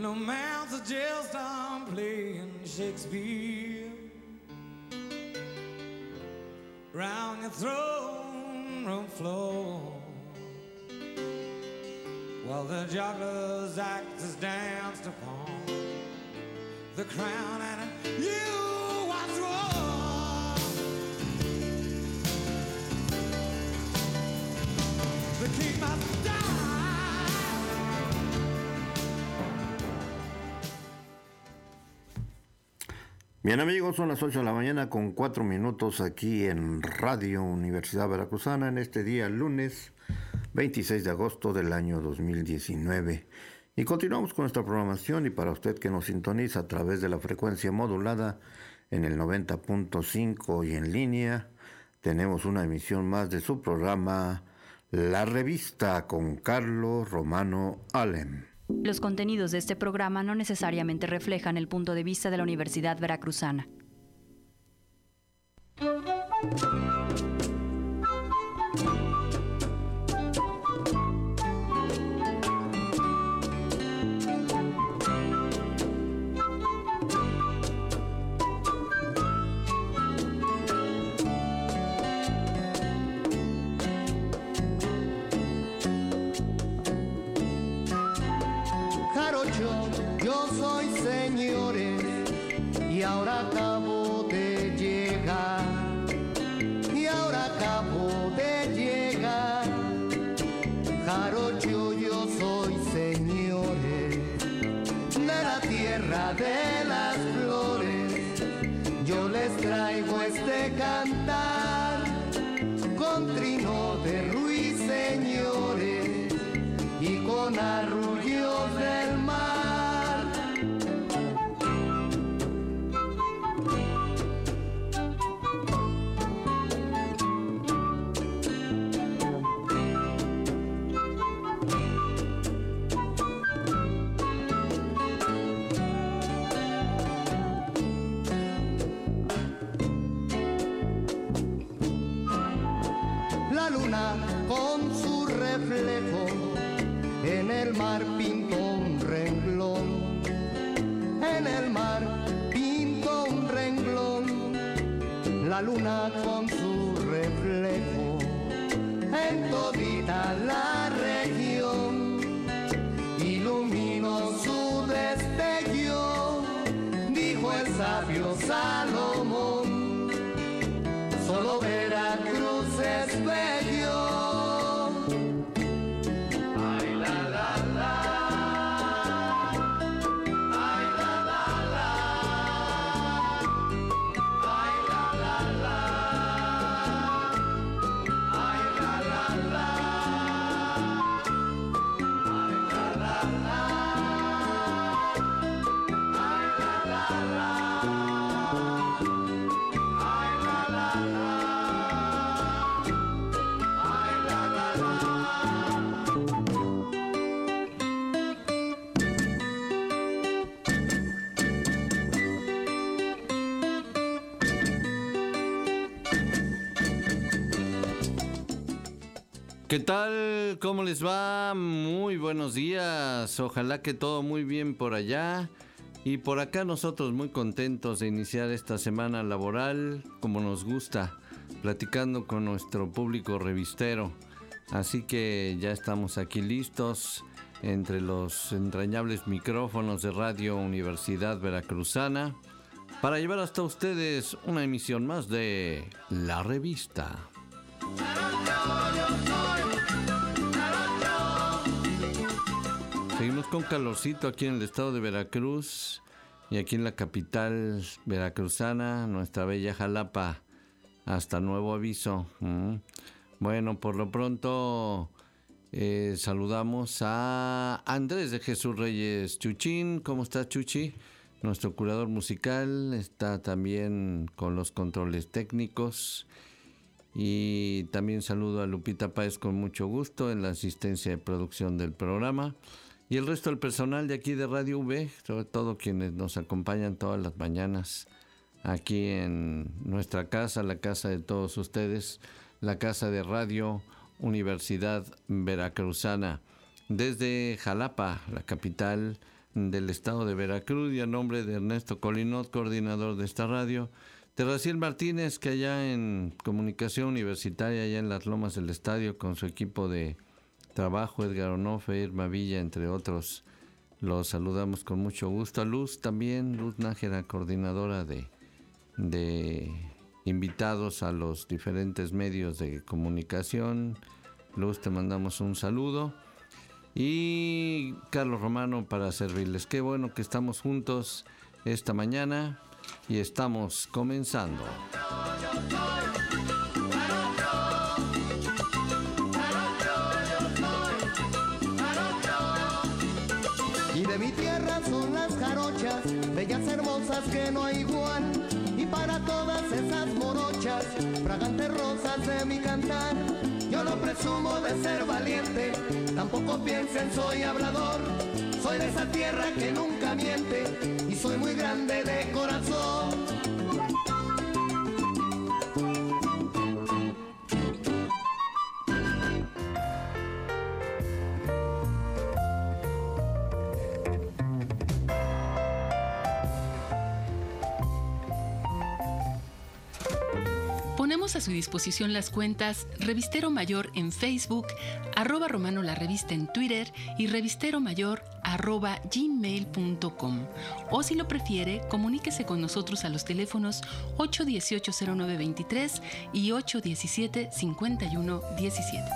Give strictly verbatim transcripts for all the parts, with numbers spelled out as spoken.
the mouths of jail start playing Shakespeare round your throne room floor, while the jugglers act as danced upon the crown and you watch war. The king must die. Bien amigos, son las ocho de la mañana con cuatro minutos aquí en Radio Universidad Veracruzana en este día lunes veintiséis de agosto del año dos mil diecinueve. Y continuamos con nuestra programación, y para usted que nos sintoniza a través de la frecuencia modulada en el noventa punto cinco y en línea, tenemos una emisión más de su programa La Revista con Carlos Romano Alem. Los contenidos de este programa no necesariamente reflejan el punto de vista de la Universidad Veracruzana. Yo soy señores y ahora acabo de llegar, y ahora acabo de llegar. Jarocho, yo soy señores de la tierra de las flores. Yo les traigo este cantar con trino de ruiseñores y con arrullos del mar. La luna con su reflejo en el mar pintó un renglón, en el mar pintó un renglón. La luna con su reflejo en todita la región iluminó su destello, dijo el sabio Salomón. Solo Veracruz es bello. ¿Qué tal? ¿Cómo les va? Muy buenos días. Ojalá que todo muy bien por allá. Y por acá nosotros muy contentos de iniciar esta semana laboral como nos gusta, platicando con nuestro público revistero. Así que ya estamos aquí listos entre los entrañables micrófonos de Radio Universidad Veracruzana para llevar hasta ustedes una emisión más de La Revista. Seguimos con calorcito aquí en el estado de Veracruz y aquí en la capital veracruzana, nuestra bella Jalapa, hasta nuevo aviso. Mm. Bueno, por lo pronto eh, saludamos a Andrés de Jesús Reyes Chuchín. ¿Cómo estás, Chuchi? Nuestro curador musical está también con los controles técnicos. Y también saludo a Lupita Páez con mucho gusto en la asistencia de producción del programa. Y el resto del personal de aquí de Radio V, sobre todo quienes nos acompañan todas las mañanas aquí en nuestra casa, la casa de todos ustedes, la casa de Radio Universidad Veracruzana. Desde Jalapa, la capital, del estado de Veracruz, y a nombre de Ernesto Colinot, coordinador de esta radio, de Raciel Martínez, que allá en Comunicación Universitaria, allá en las Lomas del Estadio, con su equipo de trabajo, Edgar Onofe, Irma Villa, entre otros, los saludamos con mucho gusto. A Luz también, Luz Nájera, coordinadora de, de invitados a los diferentes medios de comunicación. Luz, te mandamos un saludo. Y Carlos Romano para servirles. Qué bueno que estamos juntos esta mañana y estamos comenzando. Y de mi tierra son las jarochas, bellas hermosas que no hay igual. Y para todas esas morochas, fragantes rosas de mi cantar, yo no presumo de ser valiente, tampoco piensen soy hablador. Soy de esa tierra que nunca miente y soy muy grande de corazón. Ponemos a su disposición las cuentas Revistero Mayor en Facebook, arroba Romano la Revista en Twitter y Revistero Mayor arroba gmail punto com. O si lo prefiere, comuníquese con nosotros a los teléfonos ocho uno ocho, cero nueve dos tres y ocho uno siete, cinco uno uno siete.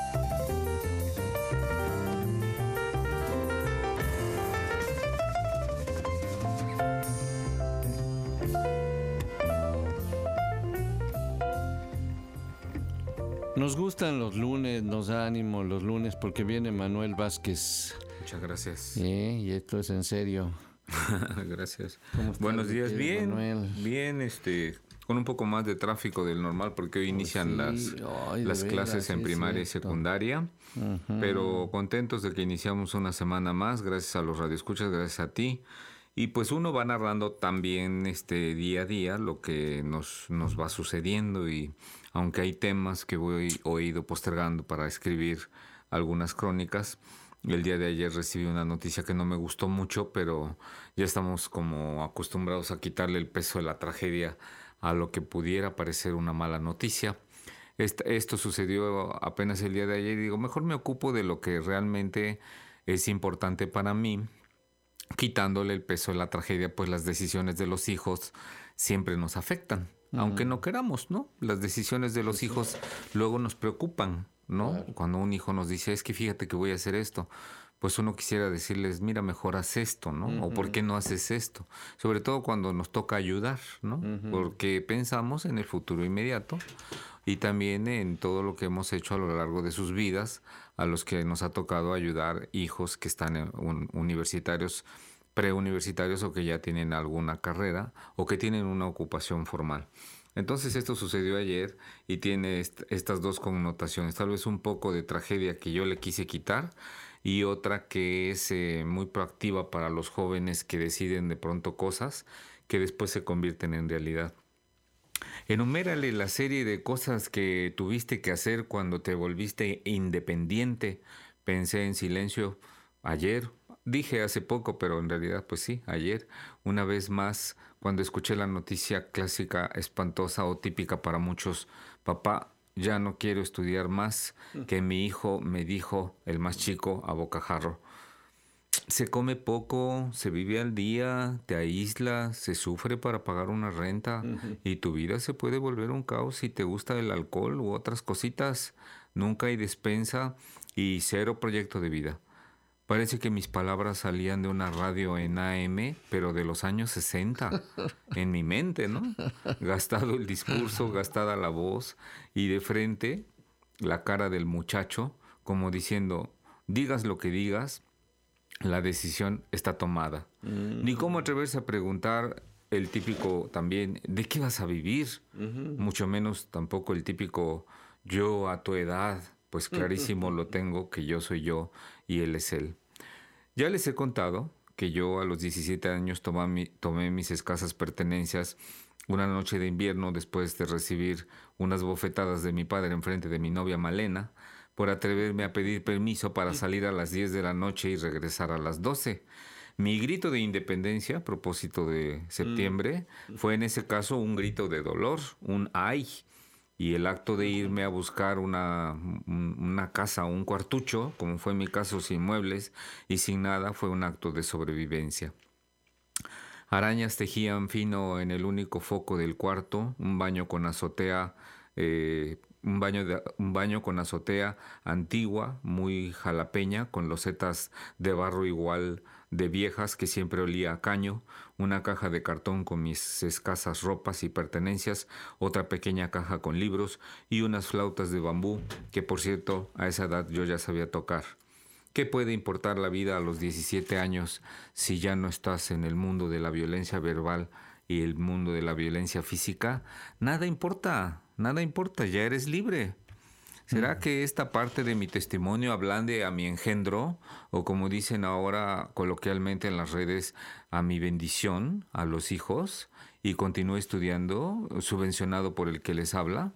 Nos gustan los lunes, nos da ánimo los lunes porque viene Manuel Vázquez. Muchas gracias. ¿Eh? Y esto es en serio. Gracias. ¿Cómo estás, Buenos días, bien, Manuel? bien, este, con un poco más de tráfico del normal porque hoy inician Pues sí. las, Ay, las de clases veras, en sí, primaria y cierto. secundaria, Uh-huh. pero contentos de que iniciamos una semana más, gracias a los radioescuchas, gracias a ti. Y pues uno va narrando también este día a día lo que nos, nos va sucediendo, y aunque hay temas que voy o he ido postergando para escribir algunas crónicas, el día de ayer recibí una noticia que no me gustó mucho, pero ya estamos como acostumbrados a quitarle el peso de la tragedia a lo que pudiera parecer una mala noticia. Esto sucedió apenas el día de ayer y digo, mejor me ocupo de lo que realmente es importante para mí, quitándole el peso de la tragedia, pues las decisiones de los hijos siempre nos afectan, uh-huh. aunque no queramos, ¿no? Las decisiones de los hijos luego nos preocupan, ¿no? Claro. Cuando un hijo nos dice, es que fíjate que voy a hacer esto, pues uno quisiera decirles, mira, mejor haz esto, ¿no? Uh-huh. O ¿por qué no haces esto? Sobre todo cuando nos toca ayudar, ¿no? Uh-huh. Porque pensamos en el futuro inmediato y también en todo lo que hemos hecho a lo largo de sus vidas, a los que nos ha tocado ayudar hijos que están en un, universitarios, preuniversitarios o que ya tienen alguna carrera o que tienen una ocupación formal. Entonces esto sucedió ayer y tiene est- estas dos connotaciones, tal vez un poco de tragedia que yo le quise quitar y otra que es eh, muy proactiva para los jóvenes que deciden de pronto cosas que después se convierten en realidad. Enumérale la serie de cosas que tuviste que hacer cuando te volviste independiente. Pensé en silencio ayer, dije hace poco, pero en realidad pues sí, ayer, una vez más, cuando escuché la noticia clásica, espantosa o típica para muchos, papá, ya no quiero estudiar más, que mi hijo me dijo, el más chico, a bocajarro. Se come poco, se vive al día, te aísla, se sufre para pagar una renta uh-huh. y tu vida se puede volver un caos si te gusta el alcohol u otras cositas. Nunca hay despensa y cero proyecto de vida. Parece que mis palabras salían de una radio en A M, pero de los años sesenta, en mi mente, ¿no? Gastado el discurso, gastada la voz y de frente la cara del muchacho como diciendo, digas lo que digas, la decisión está tomada. Mm. Ni cómo atreverse a preguntar el típico también, ¿de qué vas a vivir? Uh-huh. Mucho menos tampoco el típico, yo a tu edad, pues clarísimo lo tengo, que yo soy yo y él es él. Ya les he contado que yo a los diecisiete años tomé, mi, tomé mis escasas pertenencias una noche de invierno después de recibir unas bofetadas de mi padre enfrente de mi novia Malena, por atreverme a pedir permiso para salir a las diez de la noche y regresar a las doce. Mi grito de independencia, a propósito de septiembre, mm. fue en ese caso un grito de dolor, un ay. Y el acto de irme a buscar una, una casa, un cuartucho, como fue mi caso, sin muebles y sin nada, fue un acto de sobrevivencia. Arañas tejían fino en el único foco del cuarto, un baño con azotea, eh, un, baño de, un baño con azotea antigua, muy jalapeña, con losetas de barro igual de viejas que siempre olía a caño, una caja de cartón con mis escasas ropas y pertenencias, otra pequeña caja con libros y unas flautas de bambú que, por cierto, a esa edad yo ya sabía tocar. ¿Qué puede importar la vida a los diecisiete años si ya no estás en el mundo de la violencia verbal y el mundo de la violencia física? Nada importa, nada importa, ya eres libre. ¿Será que esta parte de mi testimonio ablande a mi engendro, o como dicen ahora coloquialmente en las redes, a mi bendición, a los hijos, y continúe estudiando, subvencionado por el que les habla?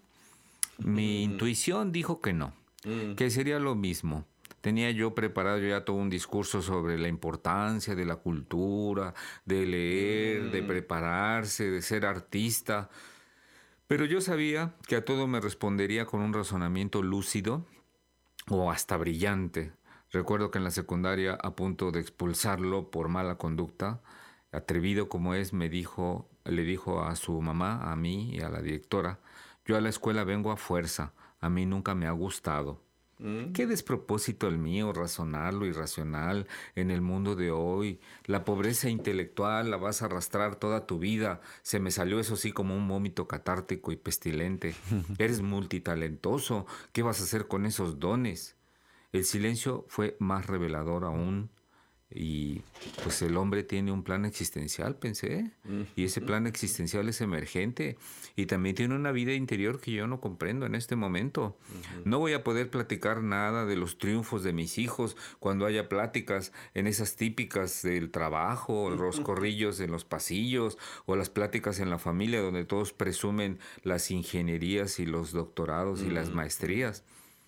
Mi mm. intuición dijo que no, mm. que sería lo mismo. Tenía yo preparado ya todo un discurso sobre la importancia de la cultura, de leer, mm. de prepararse, de ser artista. Pero yo sabía que a todo me respondería con un razonamiento lúcido o hasta brillante. Recuerdo que en la secundaria, a punto de expulsarlo por mala conducta, atrevido como es, me dijo, le dijo a su mamá, a mí y a la directora: yo a la escuela vengo a fuerza, a mí nunca me ha gustado. Qué despropósito el mío, razonar lo irracional en el mundo de hoy. La pobreza intelectual la vas a arrastrar toda tu vida. Se me salió eso sí como un vómito catártico y pestilente. Eres multitalentoso. ¿Qué vas a hacer con esos dones? El silencio fue más revelador aún. Y pues el hombre tiene un plan existencial, pensé, y ese plan existencial es emergente y también tiene una vida interior que yo no comprendo en este momento. No voy a poder platicar nada de los triunfos de mis hijos cuando haya pláticas en esas típicas del trabajo, los corrillos en los pasillos o las pláticas en la familia donde todos presumen las ingenierías y los doctorados y las maestrías.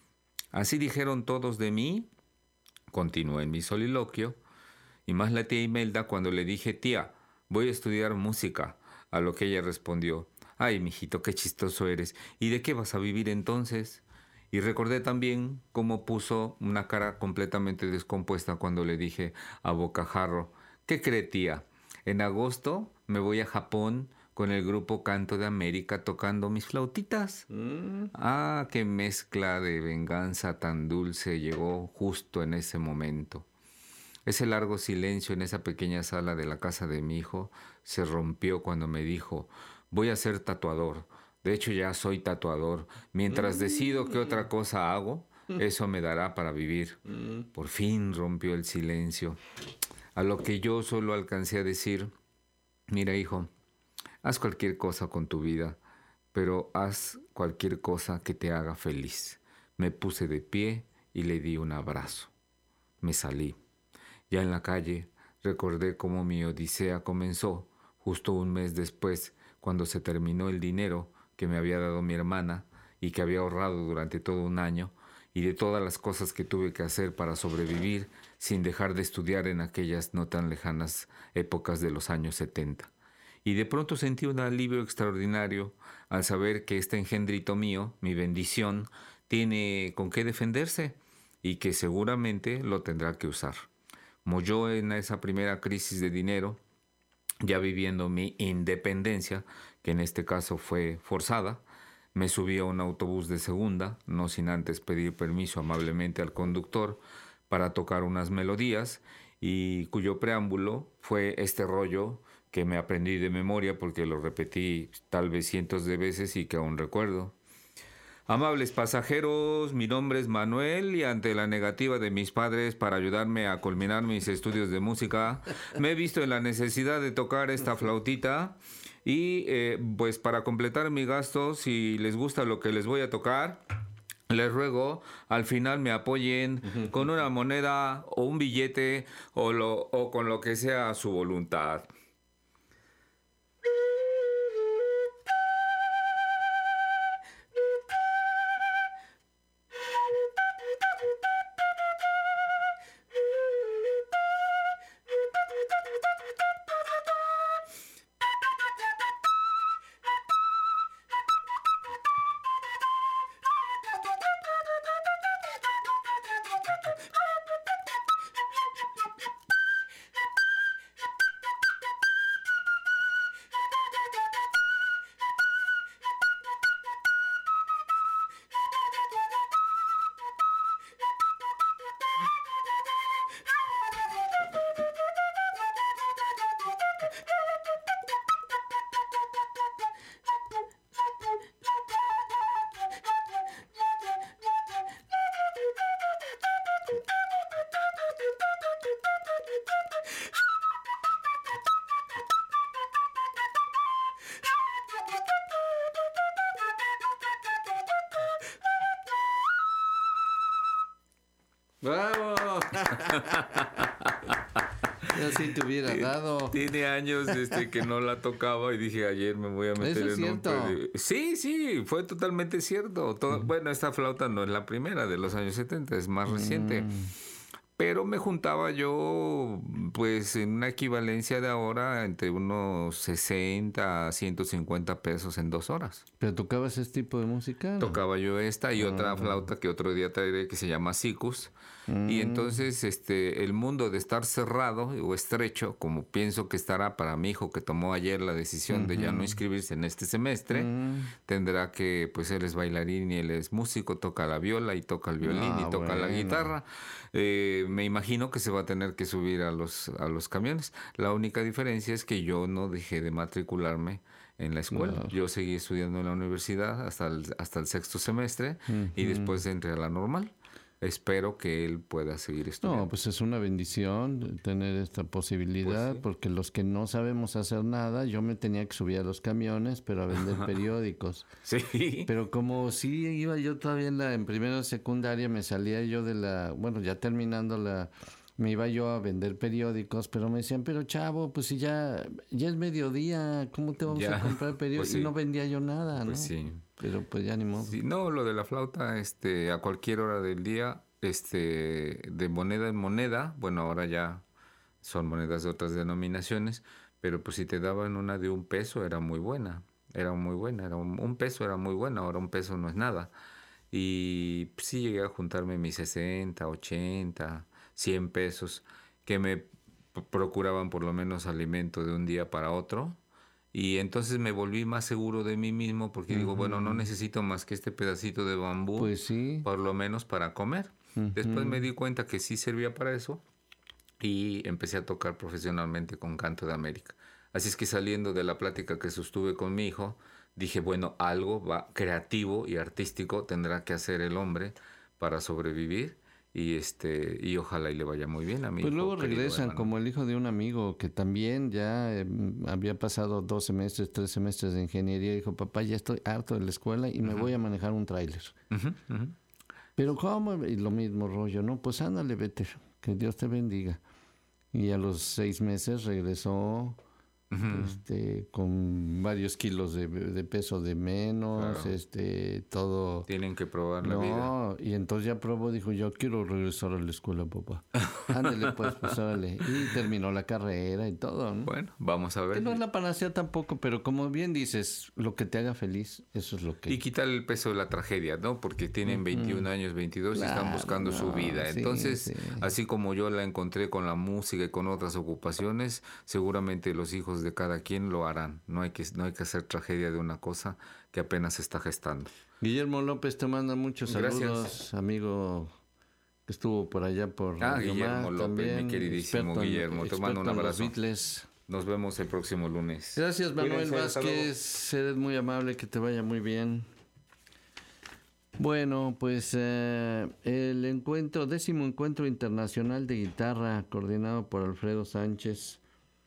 Así dijeron todos de mí, continué en mi soliloquio. Y más la tía Imelda cuando le dije: tía, voy a estudiar música. A lo que ella respondió: ay, mijito, qué chistoso eres. ¿Y de qué vas a vivir entonces? Y recordé también cómo puso una cara completamente descompuesta cuando le dije a bocajarro: ¿qué cree, tía? En agosto me voy a Japón con el grupo Canto de América tocando mis flautitas. Mm. Ah, qué mezcla de venganza tan dulce llegó justo en ese momento. Ese largo silencio en esa pequeña sala de la casa de mi hijo se rompió cuando me dijo: voy a ser tatuador. De hecho, ya soy tatuador. Mientras decido qué otra cosa hago, eso me dará para vivir. Por fin rompió el silencio. A lo que yo solo alcancé a decir: mira, hijo, haz cualquier cosa con tu vida, pero haz cualquier cosa que te haga feliz. Me puse de pie y le di un abrazo. Me salí. Ya en la calle, recordé cómo mi odisea comenzó justo un mes después, cuando se terminó el dinero que me había dado mi hermana y que había ahorrado durante todo un año, y de todas las cosas que tuve que hacer para sobrevivir sin dejar de estudiar en aquellas no tan lejanas épocas de los años setenta. Y de pronto sentí un alivio extraordinario al saber que este engendrito mío, mi bendición, tiene con qué defenderse y que seguramente lo tendrá que usar. Como yo en esa primera crisis de dinero, ya viviendo mi independencia, que en este caso fue forzada, me subí a un autobús de segunda, no sin antes pedir permiso amablemente al conductor para tocar unas melodías, y cuyo preámbulo fue este rollo que me aprendí de memoria porque lo repetí tal vez cientos de veces y que aún recuerdo. Amables pasajeros, mi nombre es Manuel y ante la negativa de mis padres para ayudarme a culminar mis estudios de música, me he visto en la necesidad de tocar esta flautita y eh, pues para completar mi gasto, si les gusta lo que les voy a tocar, les ruego al final me apoyen con una moneda o un billete o, lo, o con lo que sea su voluntad. ¡Bravo! Yo sí te hubiera dado. Tiene años este, que no la tocaba y dije, ayer me voy a meter ¿Eso es en cierto? un... pedi- Sí, sí, fue totalmente cierto. Todo- Mm. Bueno, esta flauta no es la primera de los años setenta, es más reciente. Mm. Pero me juntaba yo, pues, en una equivalencia de ahora entre unos sesenta a ciento cincuenta pesos en dos horas. ¿Pero tocabas este tipo de música? ¿no? Tocaba yo esta y Ah. otra flauta que otro día traeré que se llama Sicus. Mm. Y entonces este el mundo de estar cerrado o estrecho, como pienso que estará para mi hijo que tomó ayer la decisión de ya no inscribirse en este semestre, Mm. tendrá que, pues él es bailarín y él es músico, toca la viola y toca el violín Ah, y toca la bueno. guitarra. Eh, me imagino que se va a tener que subir a los, a los camiones. La única diferencia es que yo no dejé de matricularme en la escuela. Claro. Yo seguí estudiando en la universidad hasta el, hasta el sexto semestre y Ujú. después entré a la normal. Espero que él pueda seguir estudiando. No, pues es una bendición tener esta posibilidad, Pues sí. porque los que no sabemos hacer nada, yo me tenía que subir a los camiones, pero a vender periódicos. Sí. Pero como sí iba yo todavía en la en primera secundaria, me salía yo de la, bueno, ya terminando la, me iba yo a vender periódicos, pero me decían, pero chavo, pues si ya, ya es mediodía, ¿cómo te vamos Ya, a comprar periódicos? pues sí. Y no vendía yo nada, ¿no? Pues sí. Pero pues ya ni modo. Sí, no, lo de la flauta, este, a cualquier hora del día, este, de moneda en moneda, bueno, ahora ya son monedas de otras denominaciones, pero pues si te daban una de un peso era muy buena, era muy buena, era un, un peso era muy buena, ahora un peso no es nada. Y pues, sí llegué a juntarme mis sesenta, ochenta, cien pesos, que me p- procuraban por lo menos alimento de un día para otro. Y entonces me volví más seguro de mí mismo porque digo, bueno, no necesito más que este pedacito de bambú, Pues sí. por lo menos para comer. Después me di cuenta que sí servía para eso y empecé a tocar profesionalmente con Canto de América. Así es que saliendo de la plática que sostuve con mi hijo, dije, bueno, algo va creativo y artístico tendrá que hacer el hombre para sobrevivir y este y ojalá y le vaya muy bien a mi Pues hijo luego querido regresan Emanuel. como el hijo de un amigo que también ya eh, había pasado dos semestres, tres semestres de ingeniería. Dijo, papá, ya estoy harto de la escuela y me voy a manejar un tráiler. Ujú, ujú. Pero ¿cómo? Y lo mismo rollo, ¿no? Pues ándale, vete, que Dios te bendiga. Y a los seis meses regresó Ujú. este, con varios kilos de, de peso de menos, Claro. este, todo... Tienen que probar la vida. No, y entonces ya probó, dijo, yo quiero regresar a la escuela, papá. Ándale, pues, pues, órale. Y terminó la carrera y todo, ¿no? Bueno, vamos a ver. Que no es la panacea tampoco, pero como bien dices, lo que te haga feliz, eso es lo que... Y quitar el peso de la tragedia, ¿no? Porque tienen veintiún años, veintidós y están Claro, buscando su no, vida. sí, Entonces, sí. así como yo la encontré con la música y con otras ocupaciones, seguramente los hijos de cada quien lo harán. No hay que, no hay que hacer tragedia de una cosa que apenas se está gestando. Guillermo López te manda muchos Gracias. saludos, amigo que estuvo por allá por Ah, Radio Guillermo Más López, mi también, queridísimo experto en- Guillermo, te mando un experto en los abrazo. Beatles. Nos vemos el próximo lunes. Gracias, Manuel Cuídense, hasta luego. Vázquez. Eres muy amable, que te vaya muy bien. Bueno, pues eh, el encuentro, décimo encuentro internacional de guitarra, coordinado por Alfredo Sánchez,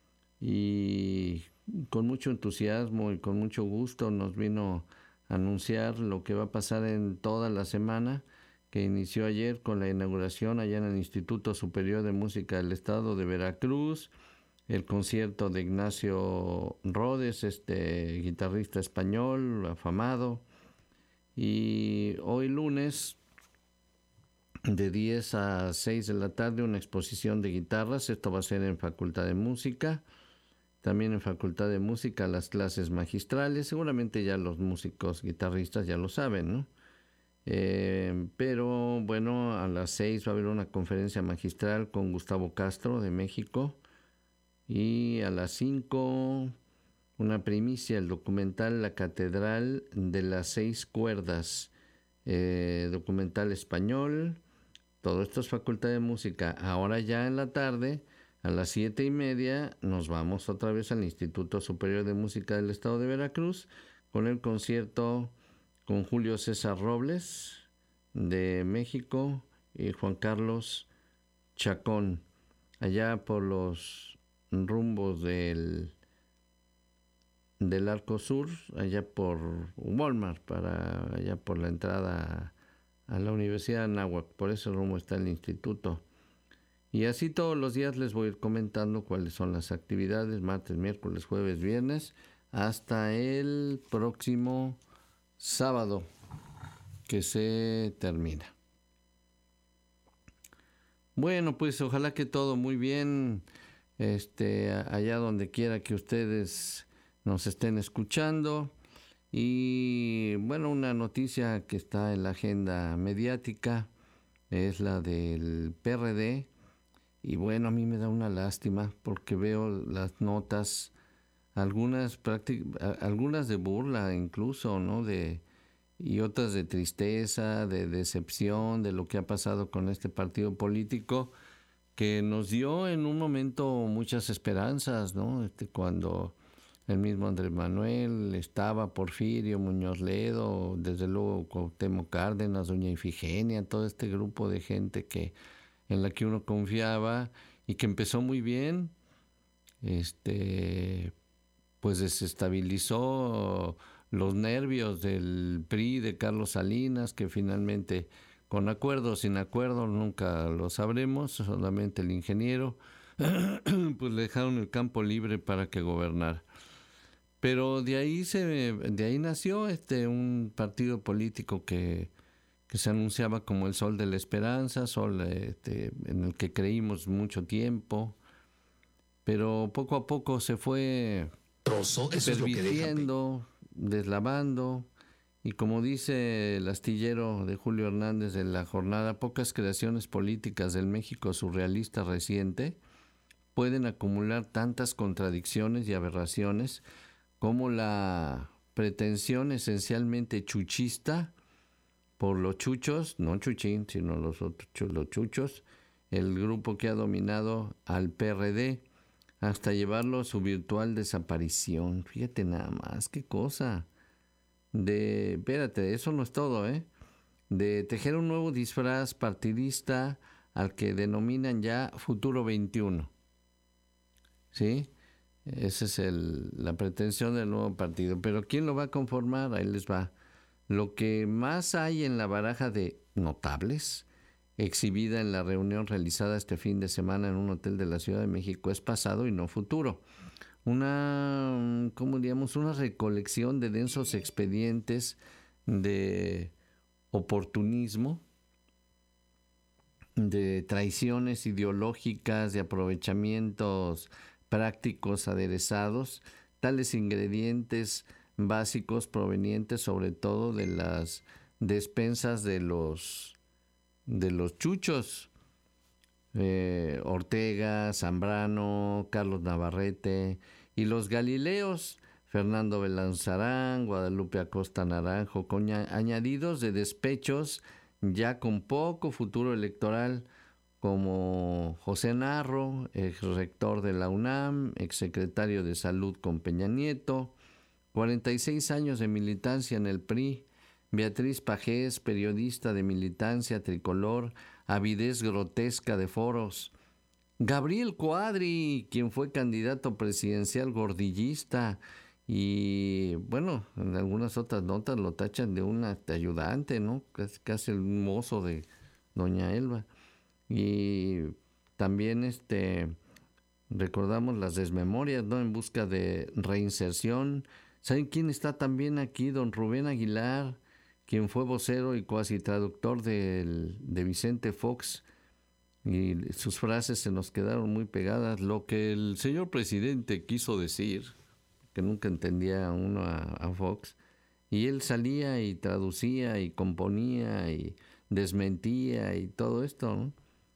y con mucho entusiasmo y con mucho gusto nos vino a anunciar lo que va a pasar en toda la semana, que inició ayer con la inauguración allá en el Instituto Superior de Música del Estado de Veracruz, el concierto de Ignacio Rodes, este guitarrista español afamado, y hoy lunes de diez a seis de la tarde una exposición de guitarras. Esto va a ser en Facultad de Música, también en Facultad de Música las clases magistrales. Seguramente ya los músicos guitarristas ya lo saben, ¿no? Eh, pero bueno, a las seis va a haber una conferencia magistral con Gustavo Castro de México, y a las cinco una primicia, el documental La Catedral de las Seis Cuerdas, eh, documental español. Todo esto es Facultad de Música. Ahora ya en la tarde, a las siete y media, nos vamos otra vez al Instituto Superior de Música del Estado de Veracruz con el concierto con Julio César Robles de México y Juan Carlos Chacón, allá por los rumbos del del Arco Sur, allá por Walmart, para allá por la entrada a la Universidad de Anáhuac. Por ese rumbo está el instituto. Y así todos los días les voy a ir comentando cuáles son las actividades, martes, miércoles, jueves, viernes, hasta el próximo sábado que se termina. Bueno, pues ojalá que todo muy bien, este, allá donde quiera que ustedes nos estén escuchando. Y bueno, una noticia que está en la agenda mediática es la del P R D. Y bueno, a mí me da una lástima porque veo las notas, algunas práctic- algunas de burla incluso, ¿no? De, y otras de tristeza, de decepción, de lo que ha pasado con este partido político que nos dio en un momento muchas esperanzas, ¿no? Este, cuando el mismo Andrés Manuel estaba, Porfirio Muñoz Ledo, desde luego Cuauhtémoc Cárdenas, doña Ifigenia, todo este grupo de gente que en la que uno confiaba y que empezó muy bien, este, pues desestabilizó los nervios del P R I de Carlos Salinas, que finalmente, con acuerdo o sin acuerdo, nunca lo sabremos, solamente el ingeniero, pues le dejaron el campo libre para que gobernara. Pero de ahí se, de ahí nació este un partido político que, que se anunciaba como el Sol de la Esperanza, sol este, en el que creímos mucho tiempo, pero poco a poco se fue pervirtiendo, deslavando, y como dice el astillero de Julio Hernández de La Jornada, pocas creaciones políticas del México surrealista reciente pueden acumular tantas contradicciones y aberraciones como la pretensión esencialmente chuchista por los chuchos, no chuchín, sino los otros los chuchos, el grupo que ha dominado al P R D hasta llevarlo a su virtual desaparición. Fíjate nada más, qué cosa. De, espérate, eso no es todo, ¿eh? De tejer un nuevo disfraz partidista al que denominan ya Futuro veintiuno. ¿Sí? Esa es el, la pretensión del nuevo partido. Pero ¿quién lo va a conformar? Ahí les va. Lo que más hay en la baraja de notables exhibida en la reunión realizada este fin de semana en un hotel de la Ciudad de México es pasado y no futuro. Una, ¿cómo diríamos? Una recolección de densos expedientes de oportunismo, de traiciones ideológicas, de aprovechamientos prácticos aderezados, tales ingredientes básicos provenientes sobre todo de las despensas de los de los chuchos, eh, Ortega, Zambrano, Carlos Navarrete, y los Galileos, Fernando Belanzarán, Guadalupe Acosta Naranjo, con añadidos de despechos ya con poco futuro electoral, como José Narro, ex rector de la UNAM, exsecretario de Salud con Peña Nieto, cuarenta y seis años de militancia en el P R I, Beatriz Pajés, periodista de militancia tricolor, avidez grotesca de foros, Gabriel Cuadri, quien fue candidato presidencial gordillista, y bueno, en algunas otras notas lo tachan de un ayudante, ¿no? Casi, casi el mozo de doña Elba. Y también este recordamos las desmemorias, ¿no? En busca de reinserción. ¿Saben quién está también aquí? Don Rubén Aguilar, quien fue vocero y cuasi traductor de, de Vicente Fox, y sus frases se nos quedaron muy pegadas. Lo que el señor presidente quiso decir, que nunca entendía uno a, a Fox, y él salía y traducía y componía y desmentía y todo esto, ¿no?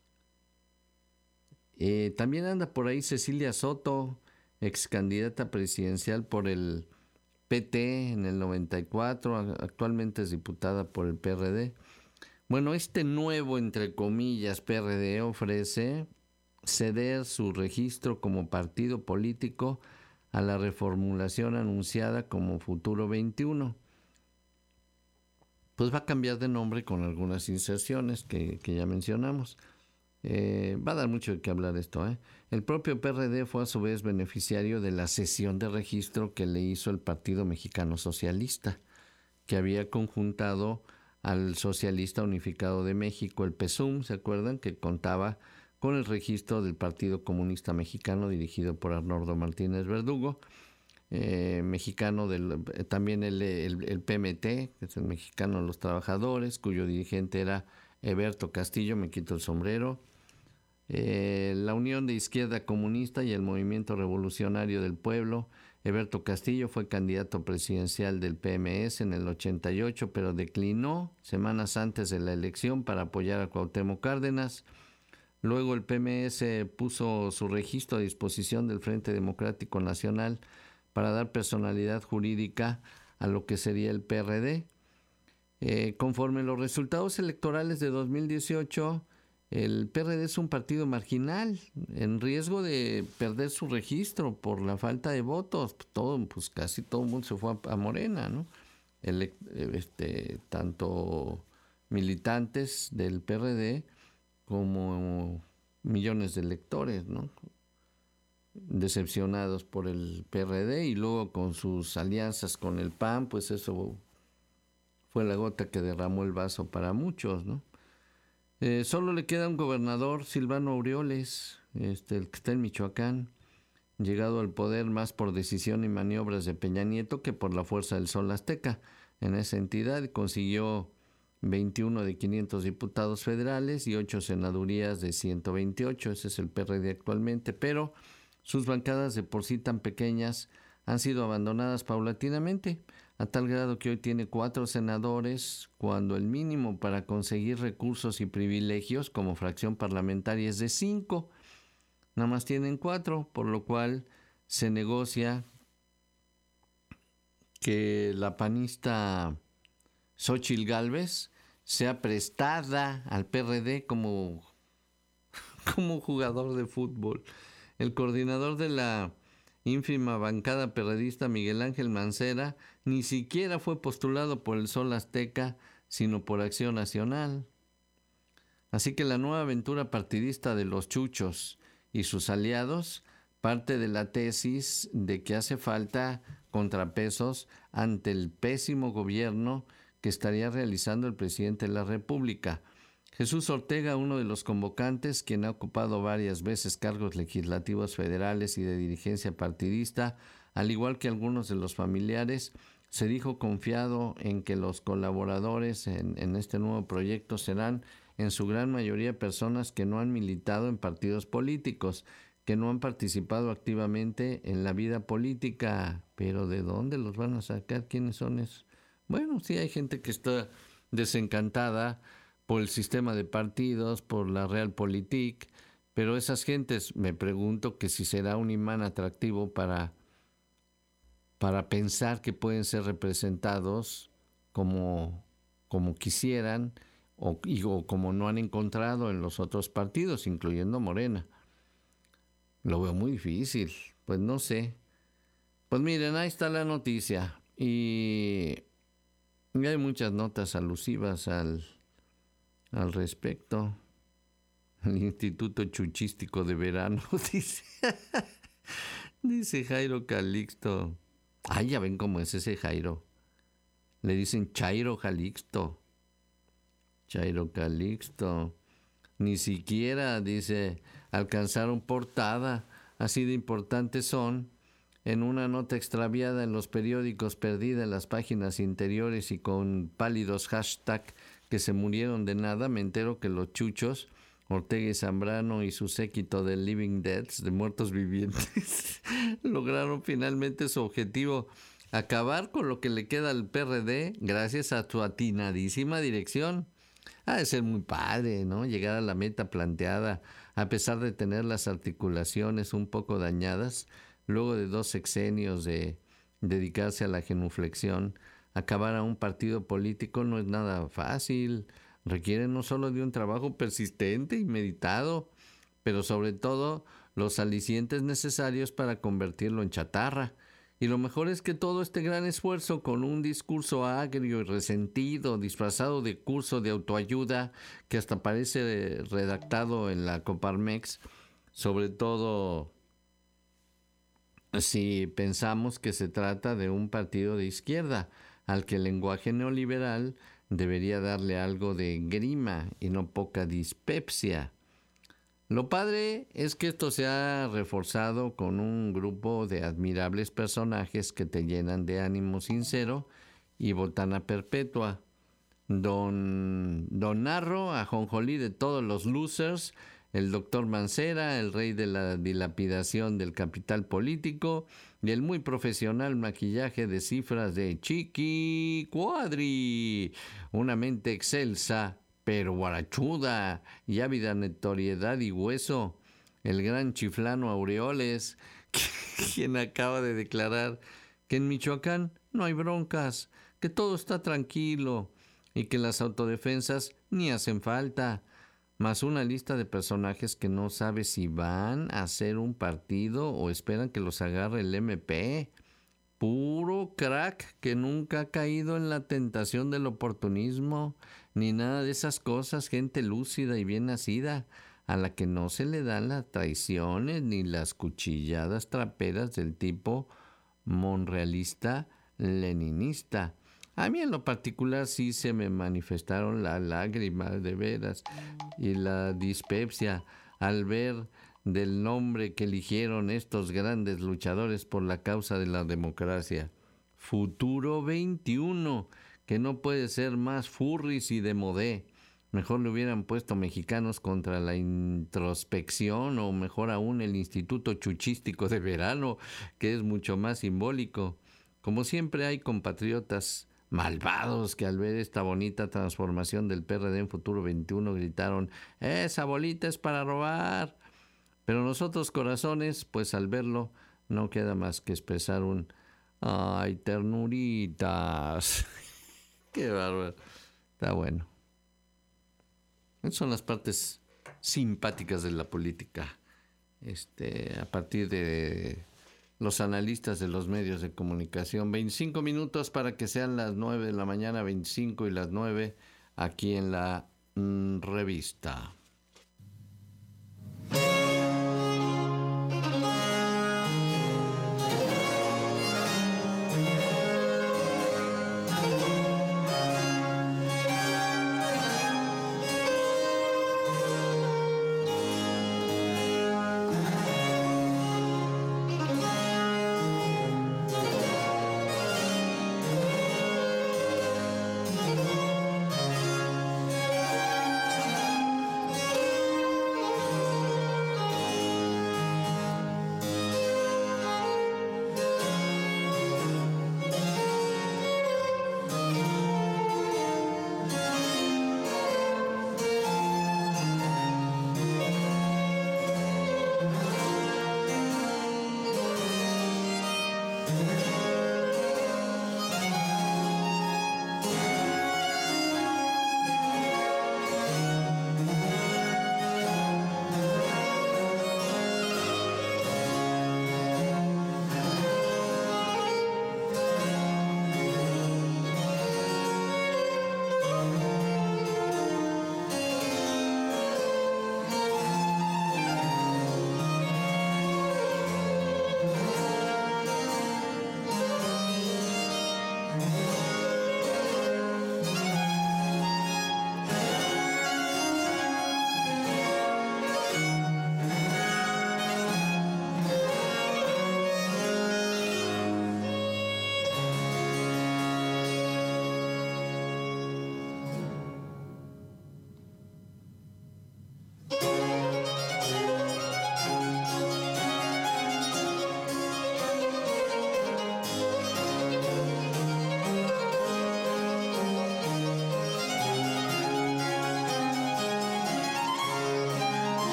Eh, también anda por ahí Cecilia Soto, ex candidata presidencial por el P T en el noventa y cuatro, actualmente es diputada por el P R D. Bueno, este nuevo, entre comillas, P R D ofrece ceder su registro como partido político a la reformulación anunciada como Futuro veintiuno. Pues va a cambiar de nombre con algunas inserciones que, que ya mencionamos. Eh, va a dar mucho de qué hablar esto, ¿eh? El propio P R D fue a su vez beneficiario de la cesión de registro que le hizo el Partido Mexicano Socialista, que había conjuntado al Socialista Unificado de México, el P E S U M, ¿se acuerdan? Que contaba con el registro del Partido Comunista Mexicano dirigido por Arnoldo Martínez Verdugo, eh, mexicano del, también el, el, el P M T, que es el Mexicano de los Trabajadores, cuyo dirigente era Eberto Castillo, me quito el sombrero, eh, la Unión de Izquierda Comunista y el Movimiento Revolucionario del Pueblo. Eberto Castillo fue candidato presidencial del P M S en el ochenta y ocho, pero declinó semanas antes de la elección para apoyar a Cuauhtémoc Cárdenas. Luego el P M S puso su registro a disposición del Frente Democrático Nacional para dar personalidad jurídica a lo que sería el P R D. Eh, conforme los resultados electorales de dos mil dieciocho, el P R D es un partido marginal, en riesgo de perder su registro por la falta de votos. Todo, pues casi todo el mundo se fue a, a Morena, ¿no? El, este, tanto militantes del P R D como millones de electores, ¿no? Decepcionados por el P R D, y luego con sus alianzas con el P A N, pues eso fue la gota que derramó el vaso para muchos, ¿no? Eh, solo le queda un gobernador, Silvano Aureoles, este, el que está en Michoacán, llegado al poder más por decisión y maniobras de Peña Nieto que por la fuerza del Sol Azteca. En esa entidad consiguió veintiuno de quinientos diputados federales y ocho senadurías de ciento veintiocho, ese es el P R D actualmente, pero sus bancadas, de por sí tan pequeñas, han sido abandonadas paulatinamente, a tal grado que hoy tiene cuatro senadores, cuando el mínimo para conseguir recursos y privilegios como fracción parlamentaria es de cinco. Nada más tienen cuatro, por lo cual se negocia que la panista Xóchitl Gálvez sea prestada al P R D como, como jugador de fútbol. El coordinador de la ínfima bancada perredista, Miguel Ángel Mancera, ni siquiera fue postulado por el Sol Azteca, sino por Acción Nacional. Así que la nueva aventura partidista de los chuchos y sus aliados parte de la tesis de que hace falta contrapesos ante el pésimo gobierno que estaría realizando el presidente de la República. Jesús Ortega, uno de los convocantes, quien ha ocupado varias veces cargos legislativos federales y de dirigencia partidista, al igual que algunos de los familiares, se dijo confiado en que los colaboradores en, en este nuevo proyecto serán en su gran mayoría personas que no han militado en partidos políticos, que no han participado activamente en la vida política. Pero ¿de dónde los van a sacar? ¿Quiénes son esos? Bueno, sí hay gente que está desencantada por el sistema de partidos, por la Realpolitik, pero esas gentes, me pregunto que si será un imán atractivo para, para pensar que pueden ser representados como, como quisieran o, y, o como no han encontrado en los otros partidos, incluyendo Morena. Lo veo muy difícil, pues no sé. Pues miren, ahí está la noticia y, y hay muchas notas alusivas al... Al respecto, el Instituto Chuchístico de Verano, dice, dice Jairo Calixto. Ay, ya ven cómo es ese Jairo. Le dicen Chairo Calixto. Chairo Calixto. Ni siquiera, dice, alcanzaron portada. Así de importantes son. En una nota extraviada en los periódicos, perdida en las páginas interiores y con pálidos hashtags que se murieron de nada, me entero que los chuchos, Ortega y Zambrano y su séquito de Living Deads, de muertos vivientes, lograron finalmente su objetivo, acabar con lo que le queda al P R D gracias a su atinadísima dirección. Ha de ser muy padre, ¿no? Llegar a la meta planteada, a pesar de tener las articulaciones un poco dañadas, luego de dos sexenios de dedicarse a la genuflexión. Acabar a un partido político no es nada fácil, requiere no solo de un trabajo persistente y meditado, pero sobre todo los alicientes necesarios para convertirlo en chatarra. Y lo mejor es que todo este gran esfuerzo, con un discurso agrio y resentido, disfrazado de curso de autoayuda, que hasta parece redactado en la Coparmex, sobre todo si pensamos que se trata de un partido de izquierda, al que el lenguaje neoliberal debería darle algo de grima y no poca dispepsia. Lo padre es que esto se ha reforzado con un grupo de admirables personajes que te llenan de ánimo sincero y botana perpetua. Don, Don Narro, ajonjolí de todos los losers, el doctor Mancera, el rey de la dilapidación del capital político, y el muy profesional maquillaje de cifras de Chiqui Cuadri, una mente excelsa, pero guarachuda, y ávida notoriedad y hueso, el gran chiflano Aureoles, quien acaba de declarar que en Michoacán no hay broncas, que todo está tranquilo, y que las autodefensas ni hacen falta, más una lista de personajes que no sabe si van a hacer un partido o esperan que los agarre el eme pe. Puro crack que nunca ha caído en la tentación del oportunismo, ni nada de esas cosas, gente lúcida y bien nacida, a la que no se le dan las traiciones ni las cuchilladas traperas del tipo monrealista leninista. A mí en lo particular sí se me manifestaron las lágrimas de veras y la dispepsia al ver del nombre que eligieron estos grandes luchadores por la causa de la democracia. Futuro veintiuno, que no puede ser más furris y de modé. Mejor le hubieran puesto Mexicanos contra la Introspección, o mejor aún el Instituto Chuchístico de Verano, que es mucho más simbólico. Como siempre hay compatriotas malvados que al ver esta bonita transformación del pe erre de en Futuro veintiuno gritaron: ¡esa bolita es para robar! Pero nosotros, corazones, pues al verlo no queda más que expresar un ¡ay, ternuritas! ¡Qué bárbaro! Está bueno. Esas son las partes simpáticas de la política. Este, a partir de los analistas de los medios de comunicación. veinticinco minutos para que sean las nueve de la mañana, veinticinco y las nueve aquí en la mm, revista.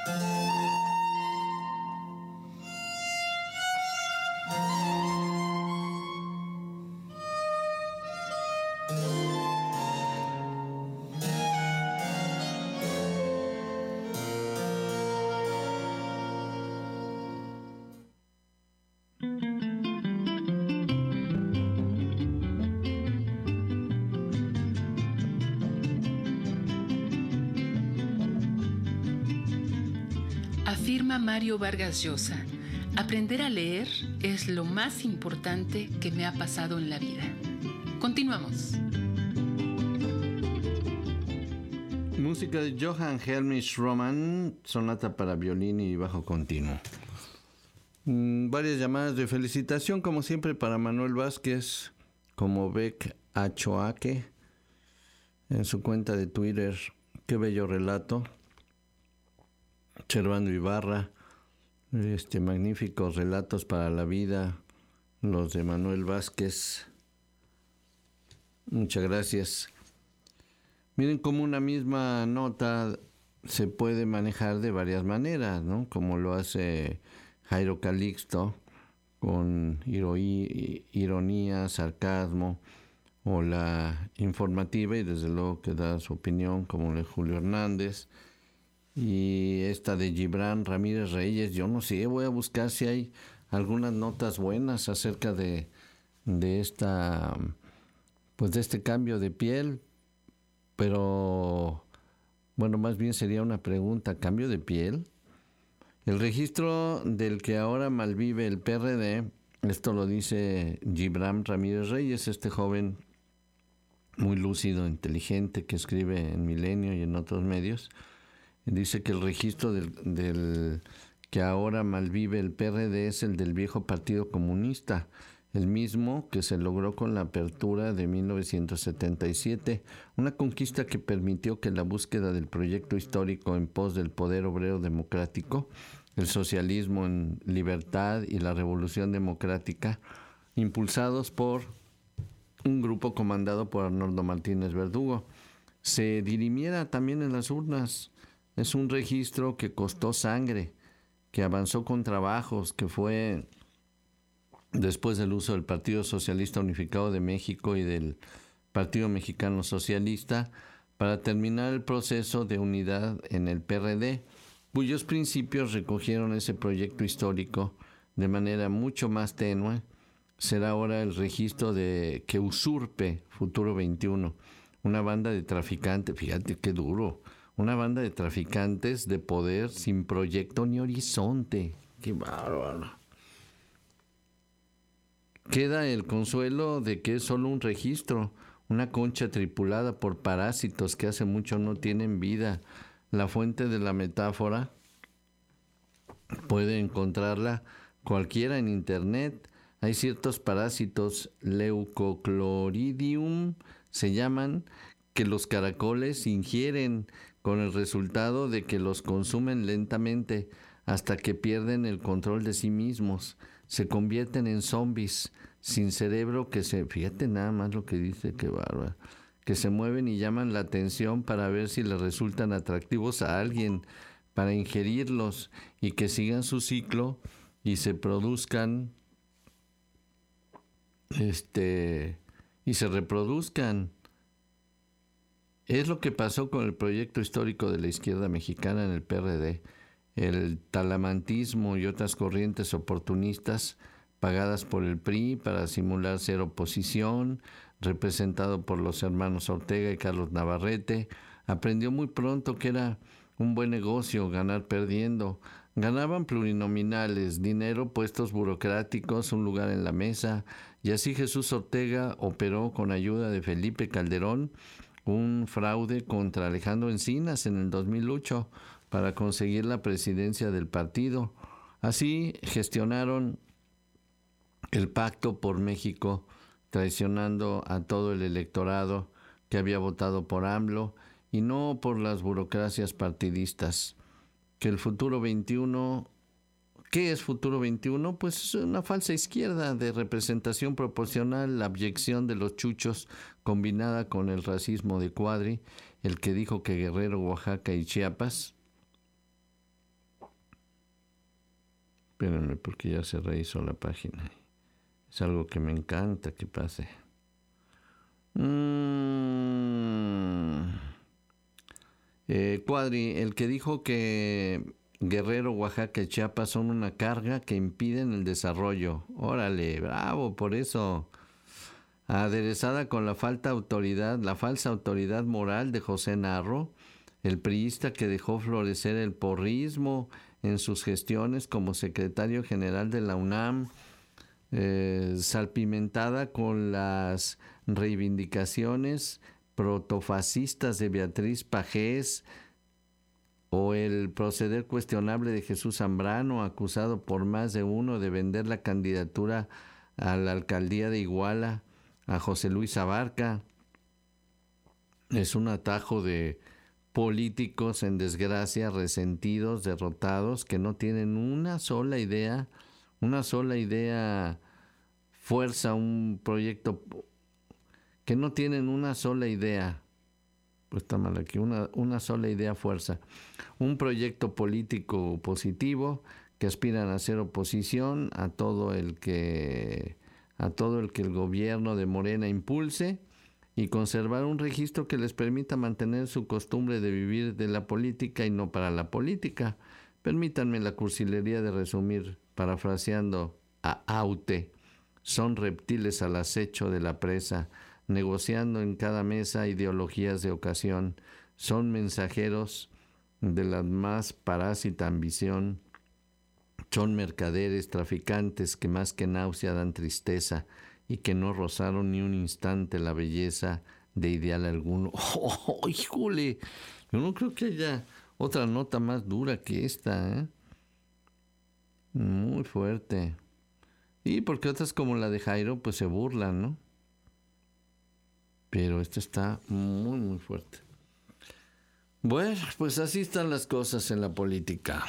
Afirma Mario Vargas Llosa, aprender a leer es lo más importante que me ha pasado en la vida. Continuamos. Música de Johann Heinrich Roman, sonata para violín y bajo continuo. Mm, varias llamadas de felicitación, como siempre, para Manuel Vázquez, como Beck Achoaque, en su cuenta de Twitter. Qué bello relato. Servando Ibarra, este, magníficos relatos para la vida, los de Manuel Vázquez. Muchas gracias. Miren cómo una misma nota se puede manejar de varias maneras, ¿no? Como lo hace Jairo Calixto, con iroí, ironía, sarcasmo, o la informativa, y desde luego que da su opinión, como la de Julio Hernández. Y esta de Gibran Ramírez Reyes, yo no sé, voy a buscar si hay algunas notas buenas acerca de, de esta, pues de este cambio de piel, pero bueno, más bien sería una pregunta, ¿cambio de piel? El registro del que ahora malvive el P R D, esto lo dice Gibran Ramírez Reyes, este joven muy lúcido, inteligente, que escribe en Milenio y en otros medios. Dice que el registro del, del que ahora malvive el P R D es el del viejo Partido Comunista, el mismo que se logró con la apertura de mil novecientos setenta y siete, una conquista que permitió que la búsqueda del proyecto histórico en pos del poder obrero democrático, el socialismo en libertad y la revolución democrática, impulsados por un grupo comandado por Arnoldo Martínez Verdugo, se dirimiera también en las urnas. Es un registro que costó sangre, que avanzó con trabajos, que fue después del uso del Partido Socialista Unificado de México y del Partido Mexicano Socialista para terminar el proceso de unidad en el P R D, cuyos principios recogieron ese proyecto histórico de manera mucho más tenue. Será ahora el registro de que usurpe Futuro veintiuno, una banda de traficantes, fíjate qué duro, una banda de traficantes de poder sin proyecto ni horizonte. ¡Qué bárbaro! Queda el consuelo de que es solo un registro, una concha tripulada por parásitos que hace mucho no tienen vida. La fuente de la metáfora puede encontrarla cualquiera en internet. Hay ciertos parásitos, Leucocloridium se llaman, que los caracoles ingieren, con el resultado de que los consumen lentamente hasta que pierden el control de sí mismos. Se convierten en zombies sin cerebro que se... Fíjate nada más lo que dice, qué bárbaro. Que se mueven y llaman la atención para ver si les resultan atractivos a alguien, para ingerirlos y que sigan su ciclo y se produzcan, este, y se reproduzcan. Es lo que pasó con el proyecto histórico de la izquierda mexicana en el P R D. El talamantismo y otras corrientes oportunistas pagadas por el P R I para simular ser oposición, representado por los hermanos Ortega y Carlos Navarrete, aprendió muy pronto que era un buen negocio ganar perdiendo. Ganaban plurinominales, dinero, puestos burocráticos, un lugar en la mesa, y así Jesús Ortega operó con ayuda de Felipe Calderón un fraude contra Alejandro Encinas en el dos mil ocho para conseguir la presidencia del partido. Así gestionaron el Pacto por México, traicionando a todo el electorado que había votado por AMLO y no por las burocracias partidistas. Que el Futuro veintiuno... ¿Qué es Futuro veintiuno? Pues es una falsa izquierda de representación proporcional, la abyección de los chuchos combinada con el racismo de Cuadri, el que dijo que Guerrero, Oaxaca y Chiapas Espérenme, porque ya se rehizo la página. Es algo que me encanta que pase. Mm. Eh, Cuadri, el que dijo que Guerrero, Oaxaca y Chiapas son una carga que impiden el desarrollo. Órale, bravo, por eso. Aderezada con la falta autoridad, la falsa autoridad moral de José Narro, el priista que dejó florecer el porrismo en sus gestiones como secretario general de la UNAM, eh, salpimentada con las reivindicaciones protofascistas de Beatriz Pajés, o el proceder cuestionable de Jesús Zambrano, acusado por más de uno de vender la candidatura a la alcaldía de Iguala a José Luis Abarca. Es un atajo de políticos en desgracia, resentidos, derrotados, que no tienen una sola idea, una sola idea, fuerza, un proyecto, que no tienen una sola idea, pues está mal aquí, una, una sola idea, fuerza, un proyecto político positivo, que aspiran a ser oposición a todo el que, a todo el que el gobierno de Morena impulse, y conservar un registro que les permita mantener su costumbre de vivir de la política y no para la política. Permítanme la cursilería de resumir, parafraseando a Aute: son reptiles al acecho de la presa, negociando en cada mesa ideologías de ocasión. Son mensajeros de la más parásita ambición. Son mercaderes, traficantes que más que náusea dan tristeza, y que no rozaron ni un instante la belleza de ideal alguno. ¡Oh, oh, híjole! Yo no creo que haya otra nota más dura que esta, ¿eh? Muy fuerte. Y porque otras como la de Jairo, pues se burlan, ¿no? Pero esta está muy, muy fuerte. Bueno, pues así están las cosas en la política.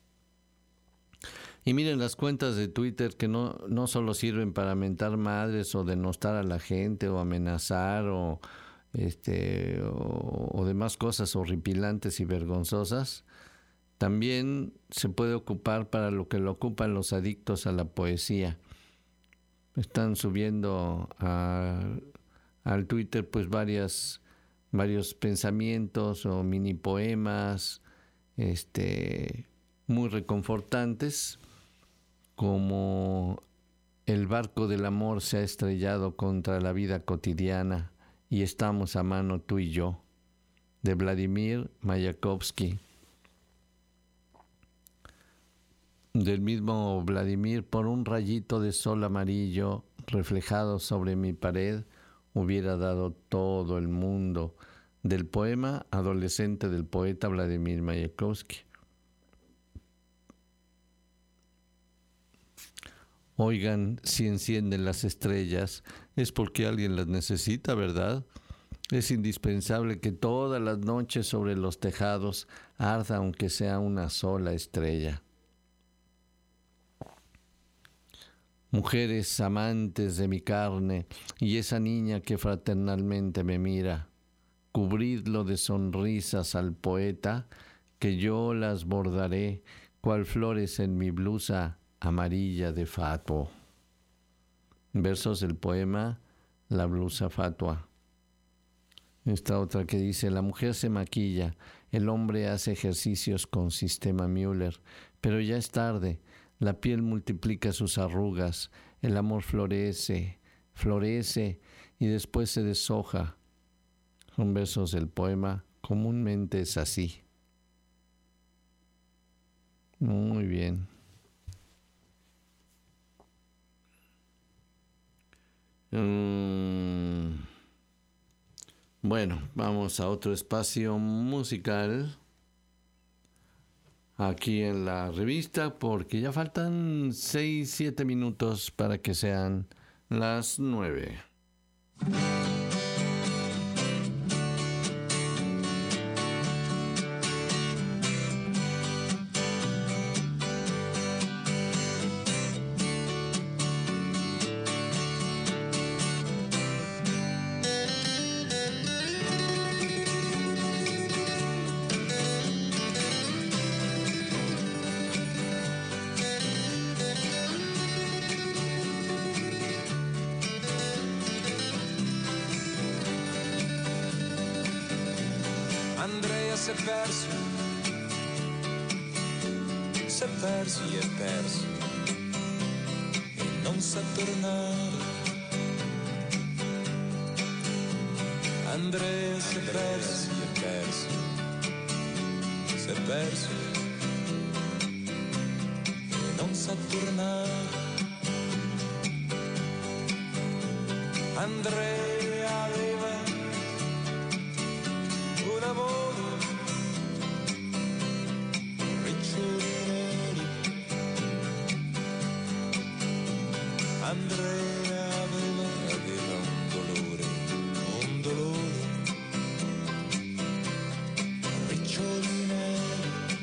Y miren las cuentas de Twitter, que no, no solo sirven para mentar madres o denostar a la gente o amenazar o, este, o, o demás cosas horripilantes y vergonzosas. También se puede ocupar para lo que lo ocupan los adictos a la poesía. Están subiendo a, al Twitter pues varias, varios pensamientos o mini poemas este, muy reconfortantes, como el barco del amor se ha estrellado contra la vida cotidiana y estamos a mano tú y yo, de Vladimir Mayakovsky. Del mismo Vladimir: por un rayito de sol amarillo reflejado sobre mi pared hubiera dado todo el mundo. Del poema adolescente del poeta Vladimir Mayakovsky. Oigan, si encienden las estrellas, es porque alguien las necesita, ¿verdad? Es indispensable que todas las noches sobre los tejados arda aunque sea una sola estrella. Mujeres amantes de mi carne y esa niña que fraternalmente me mira, cubridlo de sonrisas al poeta, que yo las bordaré cual flores en mi blusa amarilla de fatuo. Versos del poema La blusa fatua. Esta otra que dice: la mujer se maquilla, el hombre hace ejercicios con sistema Müller, pero ya es tarde, la piel multiplica sus arrugas, el amor florece, florece y después se deshoja. Son versos del poema Comúnmente es así. Muy bien. Mm. Bueno, vamos a otro espacio musical aquí en la revista, porque ya faltan seis, siete minutos para que sean las nueve. si è perso, si è perso, si è perso e non sa tornare. Andrea si è perso, si è perso, si è perso e non sa tornare. Andrea aveva un amore, riccioli neri. Andrea aveva, aveva un dolore, un dolore, riccioli neri.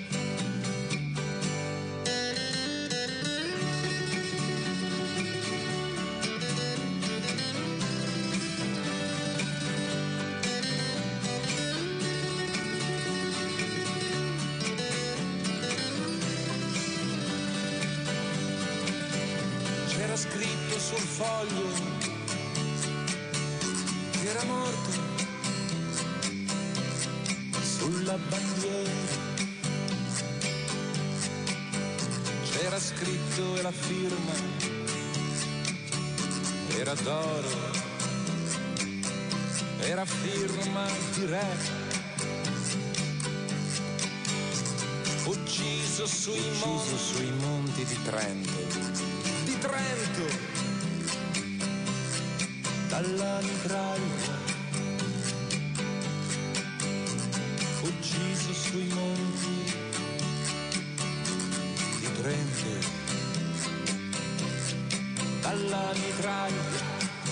C'era scritto sul foglio che era morto sulla bandiera. C'era scritto e la firma era d'oro, era firma di re. Ucciso sui, Ucciso monti, sui monti di Trento. Trento dalla mitraglia, ucciso sui monti di Trento dalla mitraglia.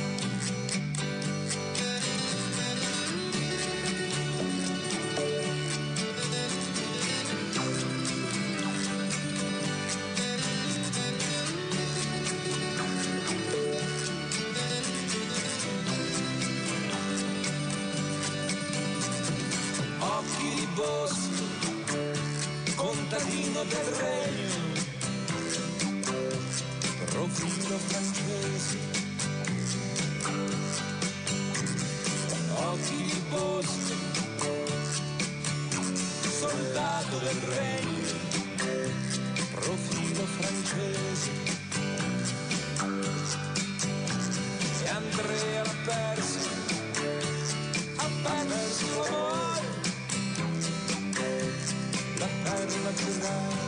Contadino del regno, profilo francese, occhi di bosco, soldato del regno, profilo francese. E Andrea l'ha perso, ha perso l'amore, la perla giurata.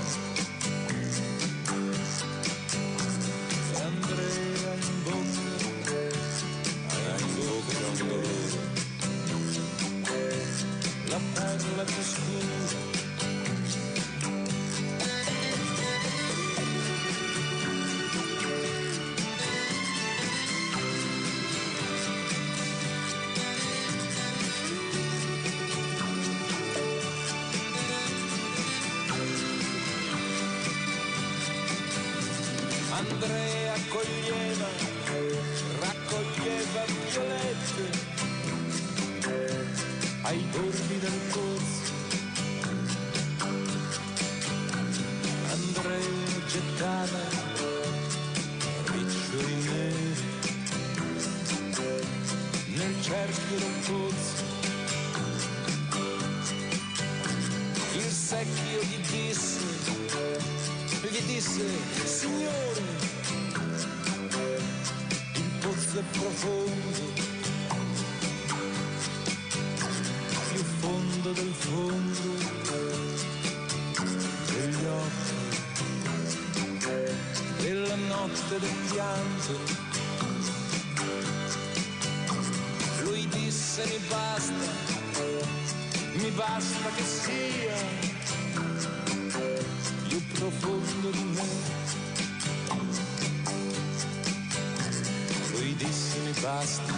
E Andrea in bocca, ha in bocca un dolore, la perla più scura. Andrea coglieva, raccoglieva violette ai bordi del corso. Andrea gettava riccioli neri nel cerchio del pozzo. Il secchio gli disse, gli disse, signore, il pozzo è profondo, più fondo del fondo degli occhi, della notte del pianto. Lui disse mi basta, mi basta che sia più profondo di me. Lui disse mi basta,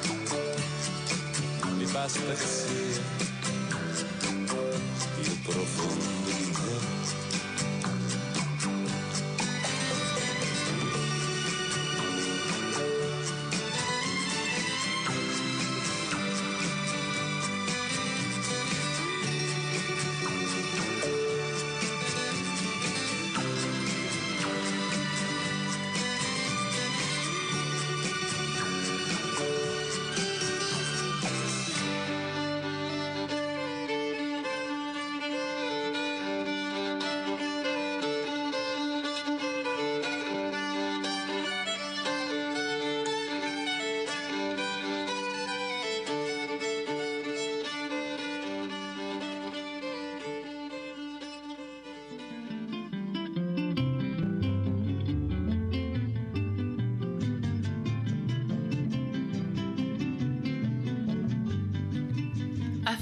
mi basta che sia più profondo di me.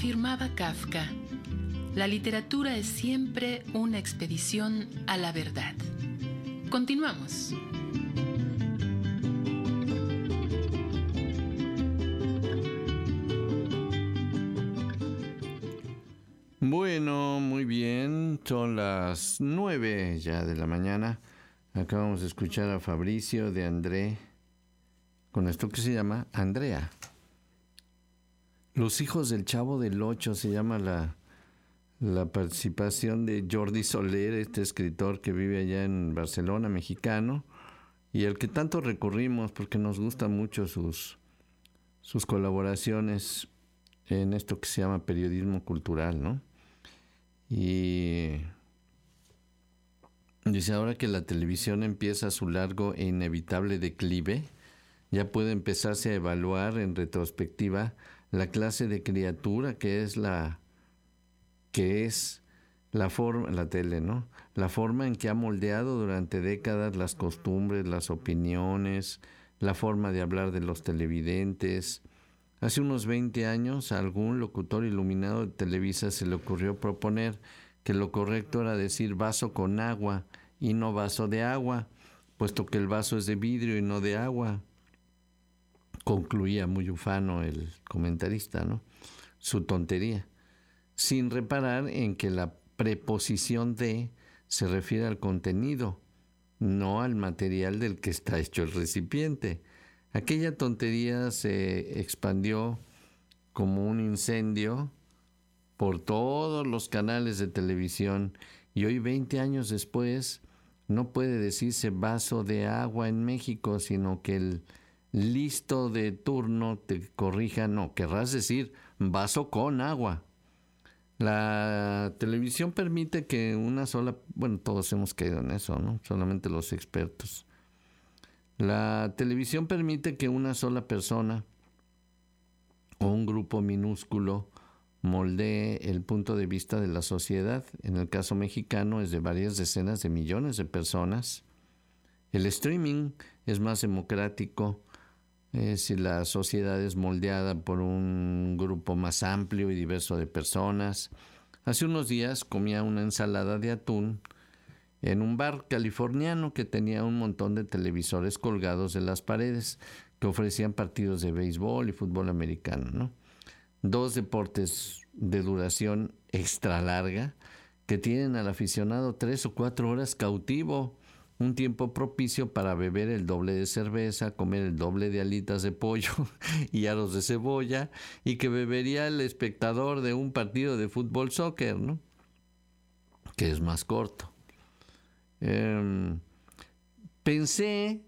afirmaba Kafka, la literatura es siempre una expedición a la verdad. Continuamos. Bueno, muy bien, son las nueve ya de la mañana. Acabamos de escuchar a Fabricio de André, con esto que se llama Andrea. Los hijos del Chavo del Ocho se llama la, la participación de Jordi Soler, este escritor que vive allá en Barcelona, mexicano, y al que tanto recurrimos porque nos gustan mucho sus, sus colaboraciones en esto que se llama periodismo cultural, ¿no? Y dice, ahora que la televisión empieza su largo e inevitable declive, ya puede empezarse a evaluar en retrospectiva la clase de criatura que es la que es la forma, la tele, ¿no? La forma en que ha moldeado durante décadas las costumbres, las opiniones, la forma de hablar de los televidentes. Hace unos veinte años a algún locutor iluminado de Televisa se le ocurrió proponer que lo correcto era decir vaso con agua y no vaso de agua, puesto que el vaso es de vidrio y no de agua. Concluía muy ufano el comentarista, ¿no? Su tontería, sin reparar en que la preposición de se refiere al contenido, no al material del que está hecho el recipiente. Aquella tontería se expandió como un incendio por todos los canales de televisión y hoy, veinte años después, no puede decirse vaso de agua en México, sino que el listo de turno te corrija, no, querrás decir vaso con agua. La televisión permite que una sola, bueno, todos hemos caído en eso, ¿no? Solamente los expertos. La televisión permite que una sola persona o un grupo minúsculo moldee el punto de vista de la sociedad. En el caso mexicano es de varias decenas de millones de personas. El streaming es más democrático eh, si la sociedad es moldeada por un grupo más amplio y diverso de personas. Hace unos días comía una ensalada de atún en un bar californiano que tenía un montón de televisores colgados de las paredes que ofrecían partidos de béisbol y fútbol americano, ¿no? Dos deportes de duración extra larga que tienen al aficionado tres o cuatro horas cautivo, un tiempo propicio para beber el doble de cerveza, comer el doble de alitas de pollo y aros de cebolla, y que bebería el espectador de un partido de fútbol soccer, ¿no? Que es más corto. Eh, pensé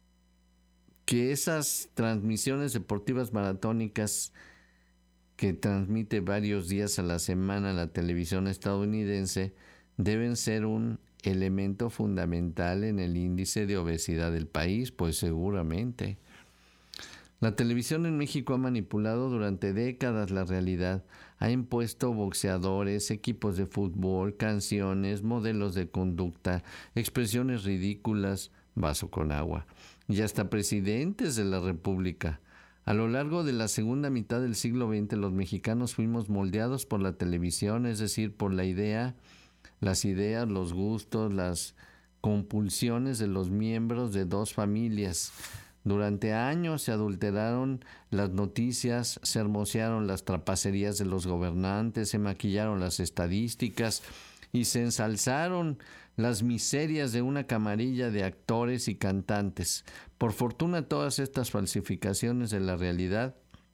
que esas transmisiones deportivas maratónicas que transmite varios días a la semana la televisión estadounidense deben ser un elemento fundamental en el índice de obesidad del país, pues seguramente. La televisión en México ha manipulado durante décadas la realidad, ha impuesto boxeadores, equipos de fútbol, canciones, modelos de conducta, expresiones ridículas, vaso con agua, y hasta presidentes de la República. A lo largo de la segunda mitad del siglo veinte, los mexicanos fuimos moldeados por la televisión, es decir, por la idea, las ideas, los gustos, las compulsiones de los miembros de dos familias. Durante años se adulteraron las noticias, se hermosearon las trapacerías de los gobernantes, se maquillaron las estadísticas y se ensalzaron las miserias de una camarilla de actores y cantantes. Por fortuna, todas estas falsificaciones de la realidad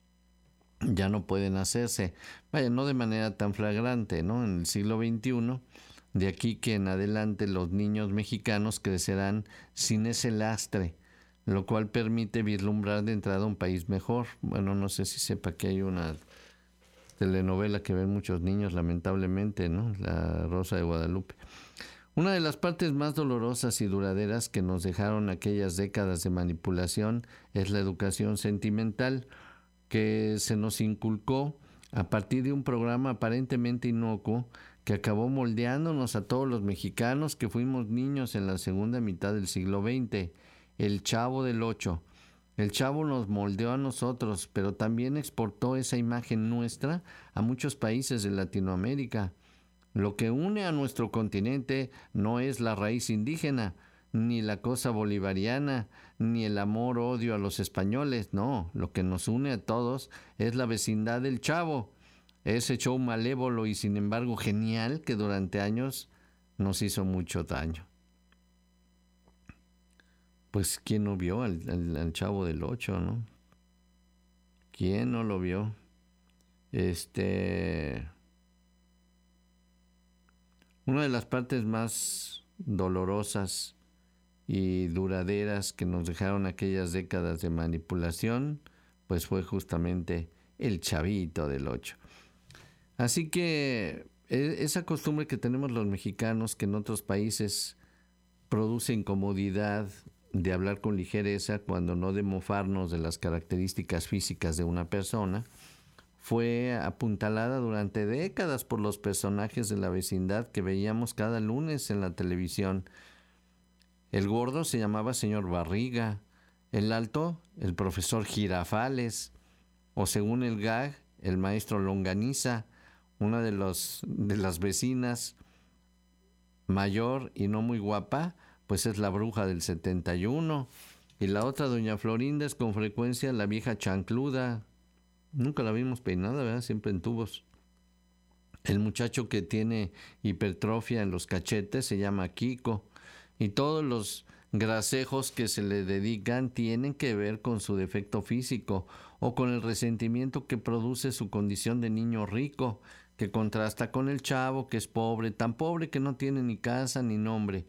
ya no pueden hacerse, vaya, no de manera tan flagrante, ¿no? En el siglo veintiuno, de aquí que en adelante los niños mexicanos crecerán sin ese lastre, lo cual permite vislumbrar de entrada un país mejor. Bueno, no sé si sepa que hay una telenovela que ven muchos niños, lamentablemente, ¿no? La Rosa de Guadalupe. Una de las partes más dolorosas y duraderas que nos dejaron aquellas décadas de manipulación es la educación sentimental que se nos inculcó a partir de un programa aparentemente inocuo que acabó moldeándonos a todos los mexicanos que fuimos niños en la segunda mitad del siglo veinte, El Chavo del Ocho. El Chavo nos moldeó a nosotros, pero también exportó esa imagen nuestra a muchos países de Latinoamérica. Lo que une a nuestro continente no es la raíz indígena, ni la cosa bolivariana, ni el amor-odio a los españoles, no. Lo que nos une a todos es la vecindad del Chavo, ese show malévolo y sin embargo genial que durante años nos hizo mucho daño. Pues, ¿quién no vio al, al, al Chavo del Ocho, no? ¿Quién no lo vio? Este... Una de las partes más dolorosas y duraderas que nos dejaron aquellas décadas de manipulación, pues fue justamente el Chavito del Ocho. Así que esa costumbre que tenemos los mexicanos, que en otros países produce incomodidad de hablar con ligereza, cuando no de mofarnos de las características físicas de una persona, fue apuntalada durante décadas por los personajes de la vecindad que veíamos cada lunes en la televisión. El gordo se llamaba señor Barriga, el alto, el profesor Girafales, o según el gag, el maestro Longaniza. Una de, los, de las vecinas, mayor y no muy guapa, pues es la bruja del setenta y uno. Y la otra, doña Florinda, es con frecuencia la vieja chancluda. Nunca la vimos peinada, ¿verdad? Siempre en tubos. El muchacho que tiene hipertrofia en los cachetes se llama Kiko. Y todos los grasejos que se le dedican tienen que ver con su defecto físico o con el resentimiento que produce su condición de niño rico, que contrasta con el Chavo, que es pobre, tan pobre que no tiene ni casa ni nombre.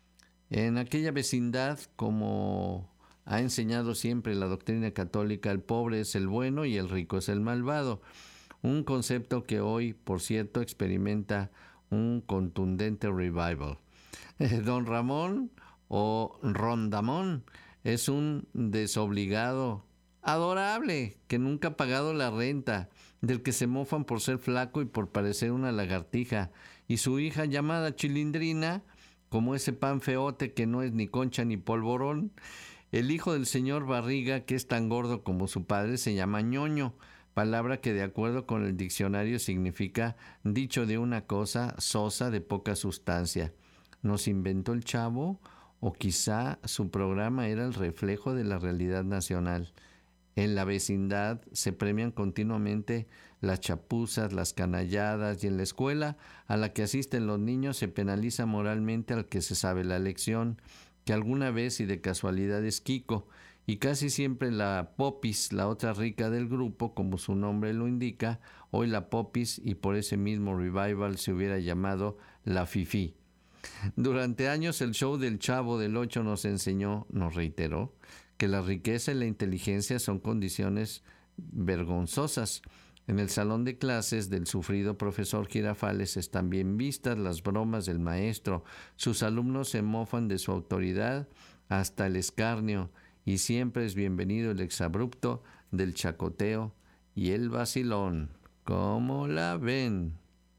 En aquella vecindad, como ha enseñado siempre la doctrina católica, el pobre es el bueno y el rico es el malvado. Un concepto que hoy, por cierto, experimenta un contundente revival. Don Ramón o Rondamón es un desobligado adorable que nunca ha pagado la renta, del que se mofan por ser flaco y por parecer una lagartija, y su hija llamada Chilindrina, como ese pan feote que no es ni concha ni polvorón. El hijo del señor Barriga, que es tan gordo como su padre, se llama ñoño, palabra que de acuerdo con el diccionario significa dicho de una cosa sosa de poca sustancia. ¿Nos inventó el Chavo? ¿O quizá su programa era el reflejo de la realidad nacional? En la vecindad se premian continuamente las chapuzas, las canalladas, y en la escuela a la que asisten los niños se penaliza moralmente al que se sabe la lección, que alguna vez y de casualidad es Kiko, y casi siempre la Popis, la otra rica del grupo, como su nombre lo indica, hoy la Popis, y por ese mismo revival se hubiera llamado la Fifí. Durante años el show del Chavo del Ocho nos enseñó, nos reiteró, que la riqueza y la inteligencia son condiciones vergonzosas. En el salón de clases del sufrido profesor Girafales están bien vistas las bromas del maestro. Sus alumnos se mofan de su autoridad hasta el escarnio, y siempre es bienvenido el exabrupto del chacoteo y el vacilón. ¿Cómo la ven?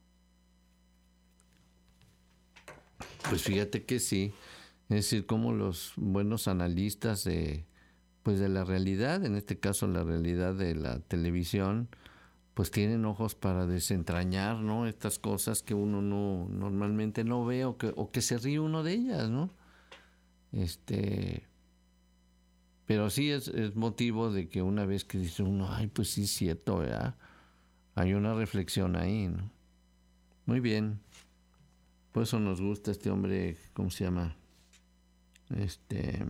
Pues fíjate que sí. Es decir, como los buenos analistas de, pues de la realidad, en este caso la realidad de la televisión, pues tienen ojos para desentrañar, ¿no? Estas cosas que uno no normalmente no ve, o que, o que se ríe uno de ellas, ¿no? Este, pero sí es, es motivo de que una vez que dice uno, ay, pues sí es cierto, ¿verdad? Hay una reflexión ahí, ¿no? Muy bien. Por eso nos gusta este hombre, ¿cómo se llama? Este...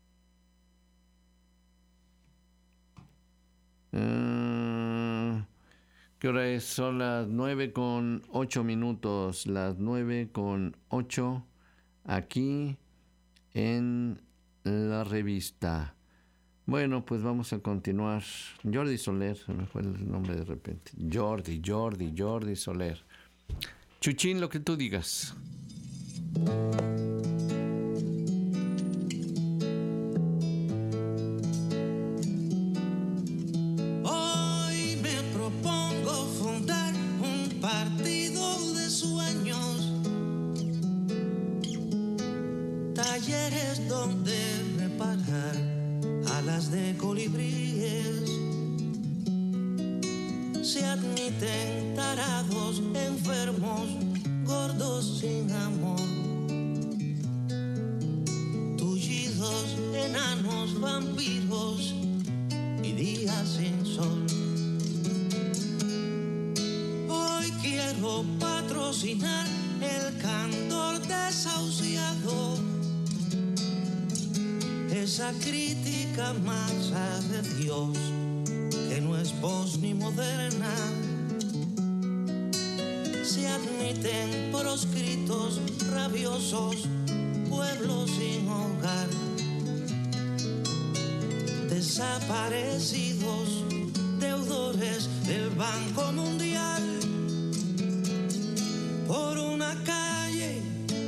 Uh, ¿Qué hora es? Son las nueve con ocho minutos. Las nueve con ocho aquí en la revista. Bueno, pues vamos a continuar. Jordi Soler, se me fue el nombre de repente. Jordi, Jordi, Jordi Soler. Chuchín, lo que tú digas. Hoy me propongo fundar un partido de sueños, talleres donde reparar a la jaulas de colibríes. Se admiten tarados, enfermos, gordos sin amor. Tullidos, enanos, vampiros y días sin sol. Hoy quiero patrocinar el candor desahuciado, esa crítica masa de Dios que no es voz ni moderna. Se admiten proscritos, rabiosos, pueblos sin hogar, desaparecidos, deudores del Banco Mundial. Por una calle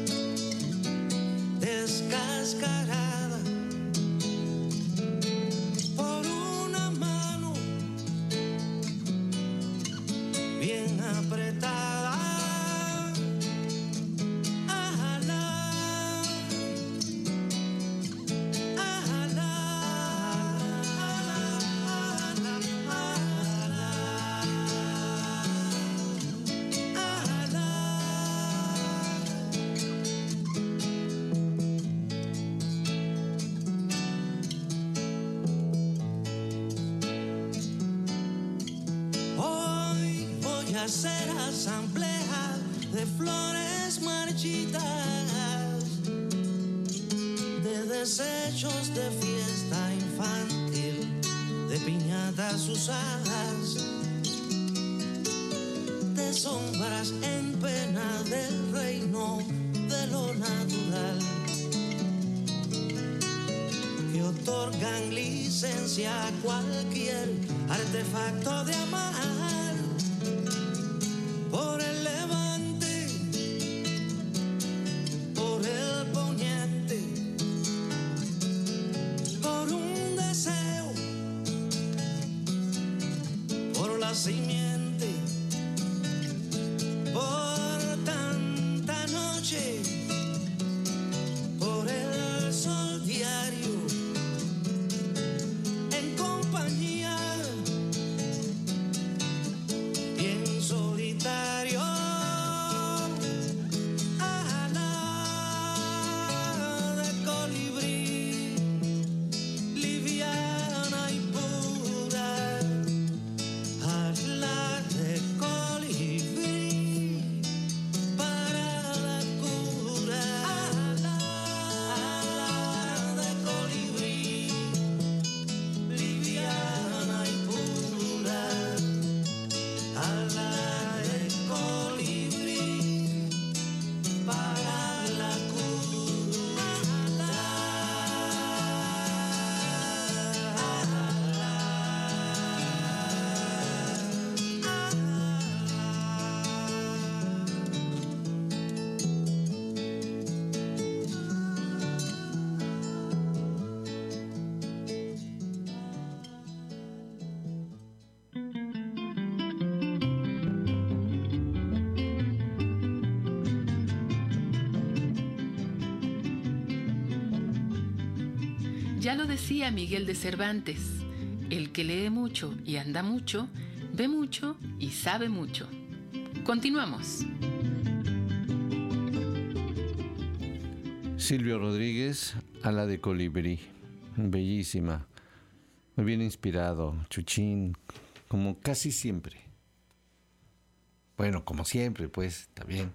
descascarada, por una mano bien apretada. Ala, ala, hacer asamblea de flores marchitas, de desechos de fiesta infantil, de piñatas usadas, de sombras en pena del reino de lo natural, que otorgan licencia a cualquier artefacto de amar. Por el levante, por el poniente, por un deseo, por la simiente, por tanta noche, por el sol diario, en compañía y en solitario. Ala de colibrí, liviana y pura. Ala de colibrí, para la cura. Ala, ala de colibrí, liviana y pura. Ala de colibrí, para la cura. Ya lo decía Miguel de Cervantes, el que lee mucho y anda mucho, ve mucho y sabe mucho. Continuamos. Silvio Rodríguez, Ala de colibrí, bellísima, muy bien inspirado, Chuchín, como casi siempre. Bueno, como siempre, pues, está bien.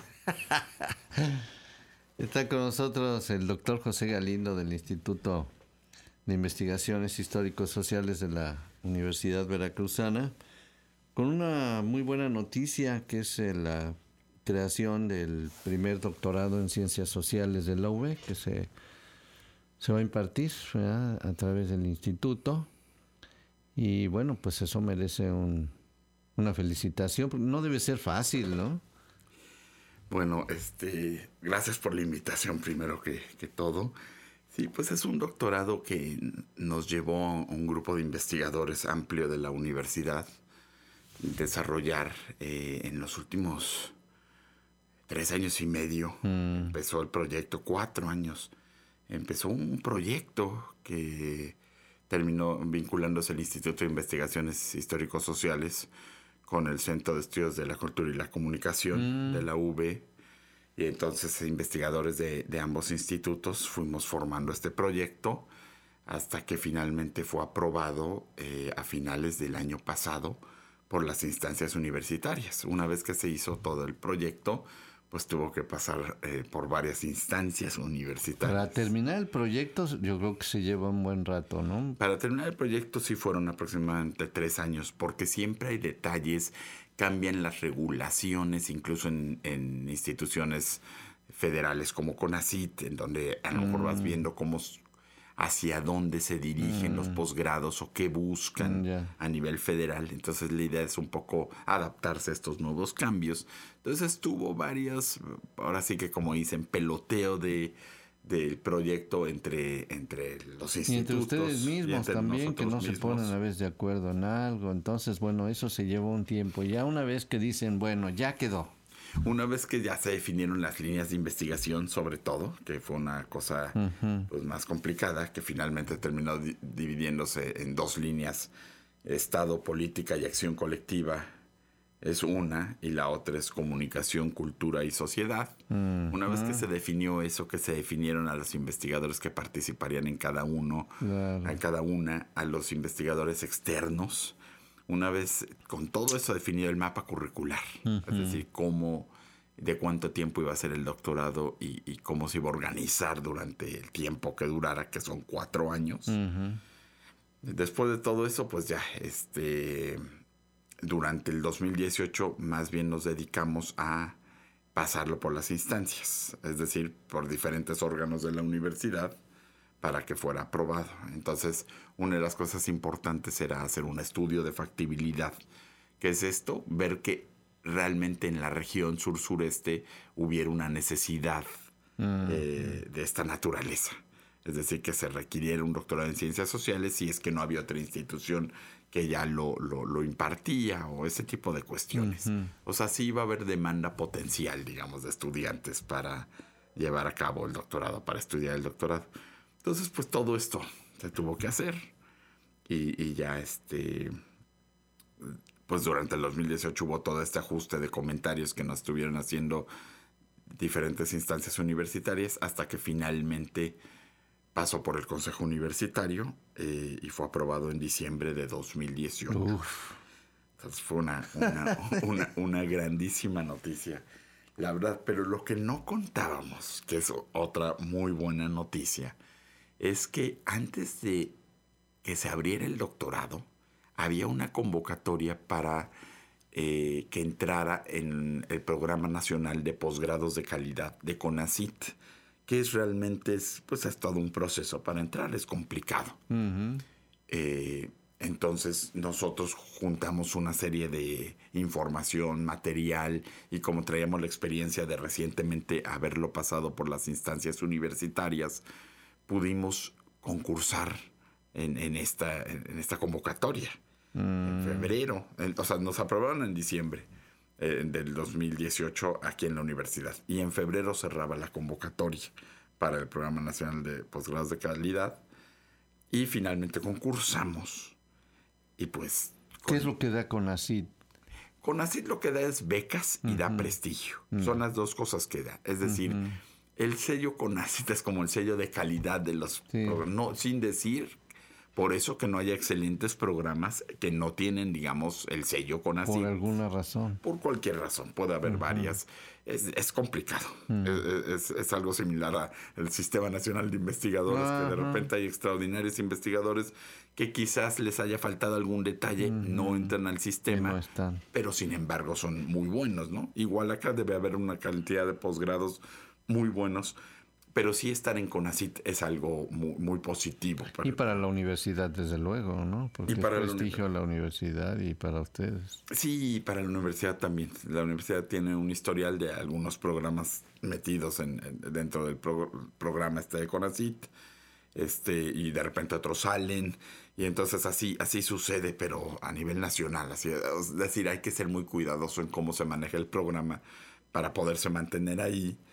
Está con nosotros el doctor José Galindo del Instituto de Investigaciones Históricos Sociales de la Universidad Veracruzana, con una muy buena noticia que es eh, la creación del primer doctorado en Ciencias Sociales de la U B, que se, se va a impartir, ¿verdad?, a través del instituto. Y bueno, pues eso merece un, una felicitación, porque no debe ser fácil, ¿no? Bueno, este, gracias por la invitación primero que, que todo. Sí, pues es un doctorado que nos llevó a un grupo de investigadores amplio de la universidad desarrollar eh, en los últimos tres años y medio. Mm. Empezó el proyecto, cuatro años. Empezó un proyecto que terminó vinculándose el Instituto de Investigaciones Histórico-Sociales con el Centro de Estudios de la Cultura y la Comunicación mm. de la U B. Y entonces investigadores de, de ambos institutos fuimos formando este proyecto hasta que finalmente fue aprobado eh, a finales del año pasado por las instancias universitarias. Una vez que se hizo todo el proyecto, pues tuvo que pasar eh, por varias instancias universitarias. Para terminar el proyecto yo creo que se lleva un buen rato, ¿no? Para terminar el proyecto sí fueron aproximadamente tres años, porque siempre hay detalles, cambian las regulaciones, incluso en, en instituciones federales como CONACYT, en donde a lo mejor mm. vas viendo cómo, hacia dónde se dirigen mm. los posgrados o qué buscan yeah. a nivel federal. Entonces la idea es un poco adaptarse a estos nuevos cambios. Entonces tuvo varias, ahora sí que como dicen, peloteo de del proyecto entre, entre los institutos. Y entre ustedes mismos entre también, que no mismos. Se ponen a veces de acuerdo en algo. Entonces, bueno, eso se llevó un tiempo. Ya una vez que dicen, bueno, ya quedó. Una vez que ya se definieron las líneas de investigación, sobre todo, que fue una cosa uh-huh. pues, más complicada, que finalmente terminó di- dividiéndose en dos líneas, Estado, política y acción colectiva, es una, y la otra es comunicación, cultura y sociedad. Uh-huh. Una vez que se definió eso, que se definieron a los investigadores que participarían en cada uno, claro. a cada una, a los investigadores externos, una vez con todo eso definido el mapa curricular, uh-huh. es decir, cómo, de cuánto tiempo iba a ser el doctorado y, y cómo se iba a organizar durante el tiempo que durara, que son cuatro años. Uh-huh. Después de todo eso, pues ya, este... durante el dos mil dieciocho más bien nos dedicamos a pasarlo por las instancias, es decir, por diferentes órganos de la universidad para que fuera aprobado. Entonces, una de las cosas importantes era hacer un estudio de factibilidad. ¿Qué es esto? Ver que realmente en la región sur-sureste hubiera una necesidad mm. eh, de esta naturaleza. Es decir, que se requiriera un doctorado en ciencias sociales si es que no había otra institución que ya lo, lo, lo impartía o ese tipo de cuestiones. Uh-huh. O sea, sí iba a haber demanda potencial, digamos, de estudiantes para llevar a cabo el doctorado, para estudiar el doctorado. Entonces, pues todo esto se tuvo que hacer. Y, y ya, este, pues durante el dos mil dieciocho hubo todo este ajuste de comentarios que nos estuvieron haciendo diferentes instancias universitarias hasta que finalmente pasó por el Consejo Universitario eh, y fue aprobado en diciembre de dos mil dieciocho. Uf. Entonces fue una, una, una, una grandísima noticia, la verdad. Pero lo que no contábamos, que es otra muy buena noticia, es que antes de que se abriera el doctorado, había una convocatoria para eh, que entrara en el Programa Nacional de Posgrados de Calidad de CONACYT, que es realmente, es, pues es todo un proceso para entrar, es complicado. Uh-huh. Eh, entonces nosotros juntamos una serie de información, material, y como traíamos la experiencia de recientemente haberlo pasado por las instancias universitarias, pudimos concursar en, en, esta, en esta convocatoria. Uh-huh. En febrero, en, o sea, nos aprobaron en diciembre Eh, del dos mil dieciocho aquí en la universidad. Y en febrero cerraba la convocatoria para el Programa Nacional de Posgrados de Calidad. Y finalmente concursamos. Y pues... ¿Qué es lo que da CONACYT? CONACYT lo que da es becas y uh-huh. da prestigio. Uh-huh. Son las dos cosas que da. Es decir, uh-huh. el sello CONACYT es como el sello de calidad de los sí. programas. No, sin decir... Por eso que no haya excelentes programas que no tienen, digamos, el sello CONACYT. Por alguna razón. Por cualquier razón. Puede haber uh-huh. varias. Es, es complicado. Uh-huh. Es, es, es algo similar al Sistema Nacional de Investigadores, uh-huh. que de repente hay extraordinarios investigadores que quizás les haya faltado algún detalle, uh-huh. no entran al sistema, no están. Pero sin embargo son muy buenos, ¿no? Igual acá debe haber una cantidad de posgrados muy buenos. Pero sí estar en CONACYT es algo muy, muy positivo. Para y para la universidad, desde luego, ¿no? Porque y para es prestigio a la universidad y para ustedes. Sí, para la universidad también. La universidad tiene un historial de algunos programas metidos en, en, dentro del pro, programa este de CONACYT. Este, y de repente otros salen. Y entonces así, así sucede, pero a nivel nacional. Así, es decir, hay que ser muy cuidadoso en cómo se maneja el programa para poderse mantener ahí.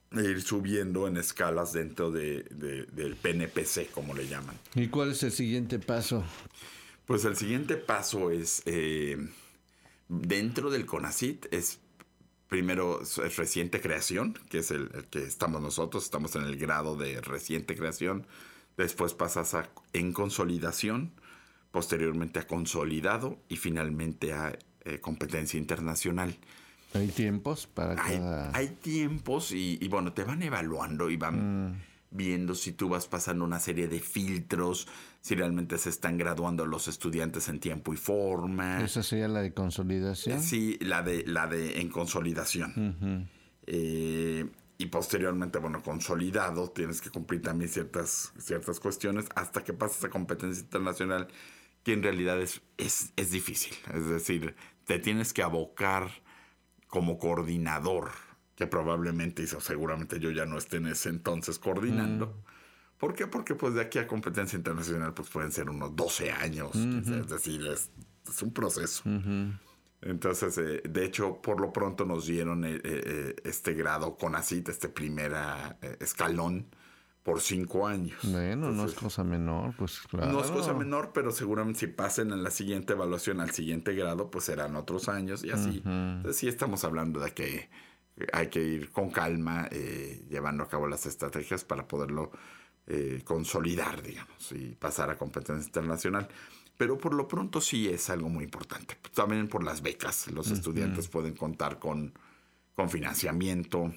e ir subiendo en escalas dentro de, de, del P N P C, como le llaman. ¿Y cuál es el siguiente paso? Pues el siguiente paso es, eh, dentro del CONACYT, es primero es reciente creación, que es el, el que estamos nosotros, estamos en el grado de reciente creación. Después pasas a en consolidación, posteriormente a consolidado y finalmente a eh, competencia internacional. ¿Hay tiempos para cada...? Hay, hay tiempos y, y bueno, te van evaluando y van mm. viendo si tú vas pasando una serie de filtros, si realmente se están graduando los estudiantes en tiempo y forma. ¿Esa sería la de consolidación? Sí, la de, la de en consolidación. Uh-huh. Eh, y posteriormente, bueno, consolidado, tienes que cumplir también ciertas, ciertas cuestiones hasta que pasas a competencia internacional, que en realidad es, es, es difícil. Es decir, te tienes que abocar como coordinador, que probablemente y seguramente yo ya no esté en ese entonces coordinando. Mm. ¿Por qué? Porque pues de aquí a competencia internacional pues pueden ser unos doce años. Uh-huh. Es decir, es, es un proceso. Uh-huh. Entonces, eh, de hecho, por lo pronto nos dieron eh, eh, este grado CONACYT, este primer eh, escalón, por cinco años. Bueno, Entonces, no es cosa menor, pues claro. No es cosa menor, pero seguramente si pasen en la siguiente evaluación al siguiente grado, pues serán otros años y así. Uh-huh. Entonces, sí estamos hablando de que hay que ir con calma, eh, llevando a cabo las estrategias para poderlo eh, consolidar, digamos, y pasar a competencia internacional. Pero por lo pronto sí es algo muy importante. También por las becas. Los uh-huh. estudiantes pueden contar con, con financiamiento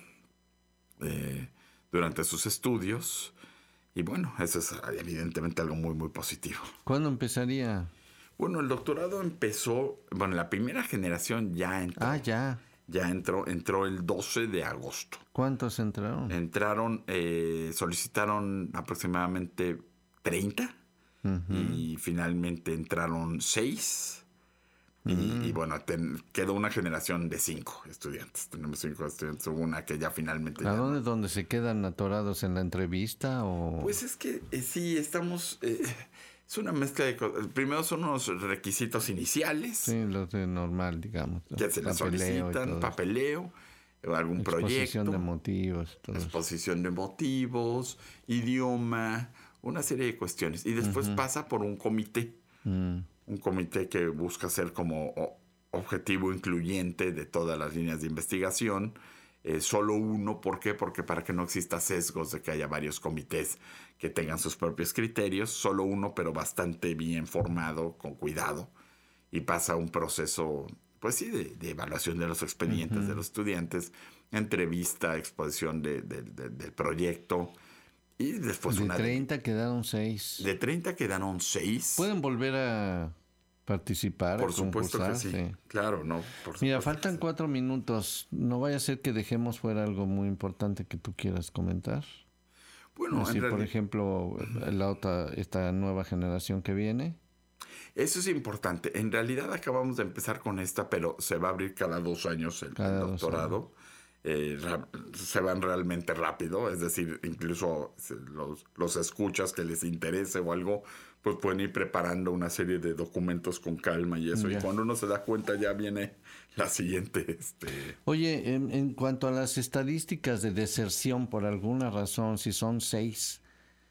eh, durante sus estudios. Y bueno, eso es evidentemente algo muy, muy positivo. ¿Cuándo empezaría? Bueno, el doctorado empezó... Bueno, la primera generación ya entró. Ah, ya. Ya entró, entró el doce de agosto. ¿Cuántos entraron? Entraron, eh, solicitaron aproximadamente treinta. Uh-huh. Y finalmente entraron seis. Uh-huh. Y, y bueno, ten, quedó una generación de cinco estudiantes. Tenemos cinco estudiantes. Hubo una que ya finalmente... ¿A ya dónde, no. dónde se quedan atorados en la entrevista? O... Pues es que eh, sí, estamos... Eh, es una mezcla de cosas. Primero son unos requisitos iniciales. Sí, los de normal, digamos. ¿no? Que se les solicitan, papeleo, algún exposición proyecto. Exposición de motivos. Todo exposición de motivos, idioma, una serie de cuestiones. Y después uh-huh. pasa por un comité. Uh-huh. Un comité que busca ser como objetivo incluyente de todas las líneas de investigación. Eh, solo uno, ¿por qué? Porque para que no exista sesgos de que haya varios comités que tengan sus propios criterios, solo uno, pero bastante bien formado, con cuidado, y pasa un proceso, pues sí, de, de evaluación de los expedientes uh-huh. de los estudiantes, entrevista, exposición de, de, de, del proyecto, y después de una... De treinta quedaron seis. De treinta quedaron seis. ¿Pueden volver a participar? Por supuesto que sí. sí. Claro, no. Por Mira, faltan sí. cuatro minutos. No vaya a ser que dejemos fuera algo muy importante que tú quieras comentar. Bueno, es decir, en por ejemplo, la otra, esta nueva generación que viene. Eso es importante. En realidad acabamos de empezar con esta, pero se va a abrir cada dos años el, cada el doctorado. Eh, se van realmente rápido, es decir, incluso los, los escuchas que les interese o algo, pues pueden ir preparando una serie de documentos con calma y eso. Yeah. Y cuando uno se da cuenta ya viene la siguiente. Este... Oye, en, en cuanto a las estadísticas de deserción por alguna razón, si son seis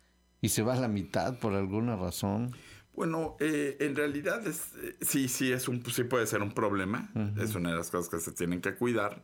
y se va a la mitad por alguna razón. Bueno, eh, en realidad es, eh, sí, sí, es un, sí puede ser un problema. Uh-huh. Es una de las cosas que se tienen que cuidar.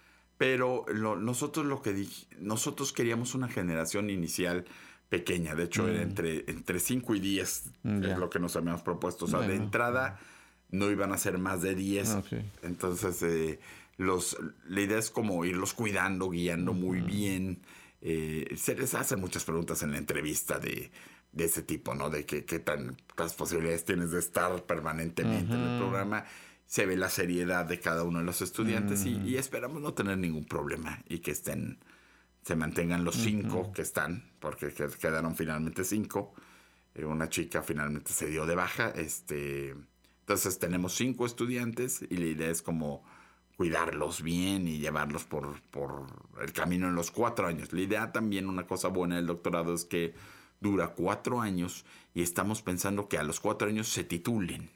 Pero lo, nosotros lo que dij, nosotros queríamos una generación inicial pequeña. De hecho, mm. era entre, entre cinco y diez mm, es yeah. lo que nos habíamos propuesto. O sea, bueno. de entrada no iban a ser más de diez. Okay. Entonces, eh, los, la idea es como irlos cuidando, guiando mm. muy bien. Eh, se les hacen muchas preguntas en la entrevista de, de ese tipo, ¿no? De qué qué tantas posibilidades tienes de estar permanentemente uh-huh. en el programa. Se ve la seriedad de cada uno de los estudiantes mm. y, y esperamos no tener ningún problema y que estén, se mantengan los cinco mm-hmm. que están, porque quedaron finalmente cinco. Eh, una chica finalmente se dio de baja. Este, entonces tenemos cinco estudiantes y la idea es como cuidarlos bien y llevarlos por, por el camino en los cuatro años. La idea también, una cosa buena del doctorado es que dura cuatro años y estamos pensando que a los cuatro años se titulen.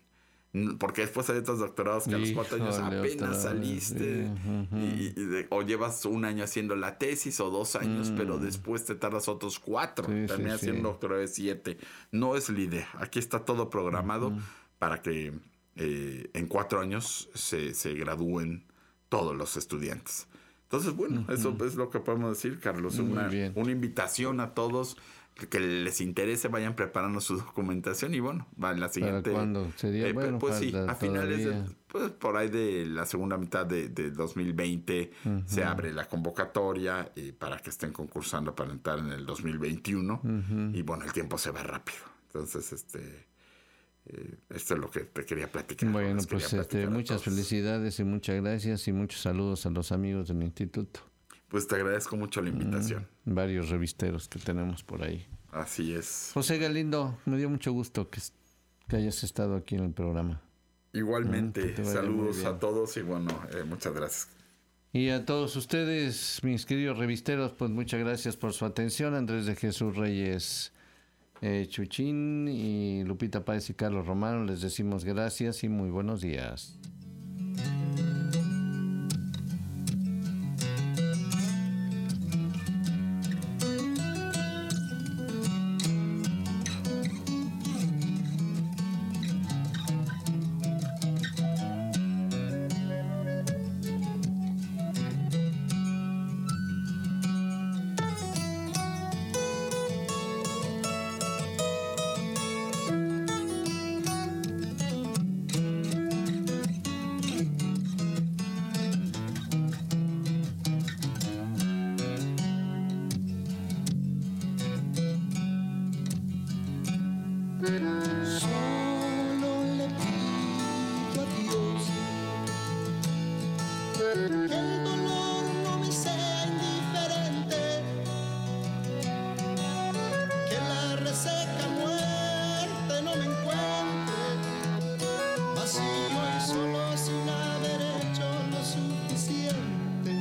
Porque después hay otros doctorados que a los cuatro años Híjole, apenas otra vez, saliste. sí, ujú. y, y de- o llevas un año haciendo la tesis o dos años, Mm. pero después te tardas otros cuatro. Sí, sí, Terminas sí. haciendo un doctorado de siete. No es la idea. Aquí está todo programado para que eh, en cuatro años se, se gradúen todos los estudiantes. Entonces, bueno, eso es lo que podemos decir, Carlos. Muy Una, bien. una invitación a todos que, que les interese, vayan preparando su documentación y bueno, va en la siguiente. cuándo sería? Eh, Bueno, pues sí, falta a finales de, todavía. pues por ahí de la segunda mitad de, de dos mil veinte Ujú. se abre la convocatoria eh, para que estén concursando para entrar en el dos mil veintiuno. Ujú. Y bueno, el tiempo se va rápido. Entonces, este, eh, esto es lo que te quería platicar. Bueno, les quería pues este, platicar a muchas todos. felicidades y muchas gracias y muchos saludos a los amigos del instituto. Pues te agradezco mucho la invitación. Mm, varios revisteros que tenemos por ahí. Así es. José Galindo, me dio mucho gusto que, que hayas estado aquí en el programa. Igualmente, Mm, que te vaya muy saludos bien. a todos y bueno, eh, muchas gracias. Y a todos ustedes, mis queridos revisteros, pues muchas gracias por su atención. Andrés de Jesús Reyes eh, Chuchín y Lupita Páez y Carlos Romano, les decimos gracias y muy buenos días. Solo le pido a Dios que el dolor no me sea indiferente, que la reseca muerte no me encuentre vacío y solo sin haber hecho lo suficiente.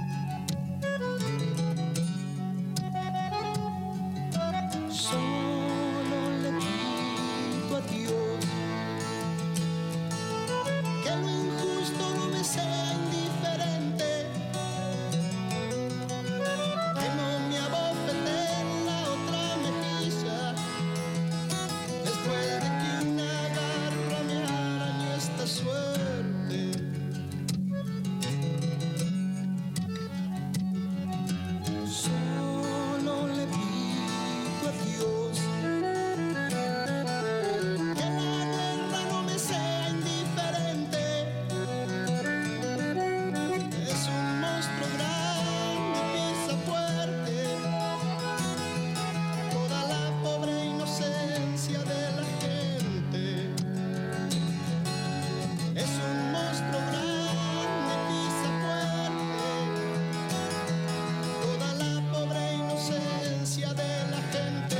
Solo le pido a Dios que lo injusto no me sea indiferente, que no me abofete en la otra mejilla después de que una garra me arañó esta suerte. Solo le pido a Dios que la guerra no me sea indiferente. Es un monstruo grande, pisa fuerte toda la pobre inocencia de la gente. Es un monstruo grande, pisa fuerte toda la pobre inocencia de la gente.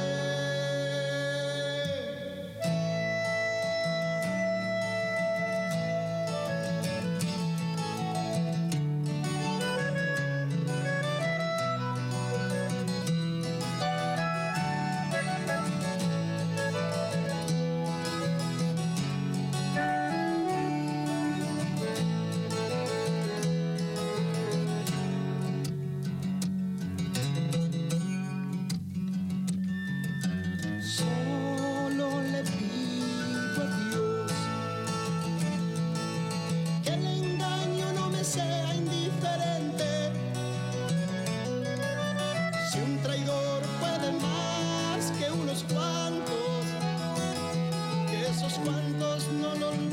Solo le pido a Dios que el engaño no me sea indiferente. Si un traidor puede más que unos cuantos, que esos cuantos no lo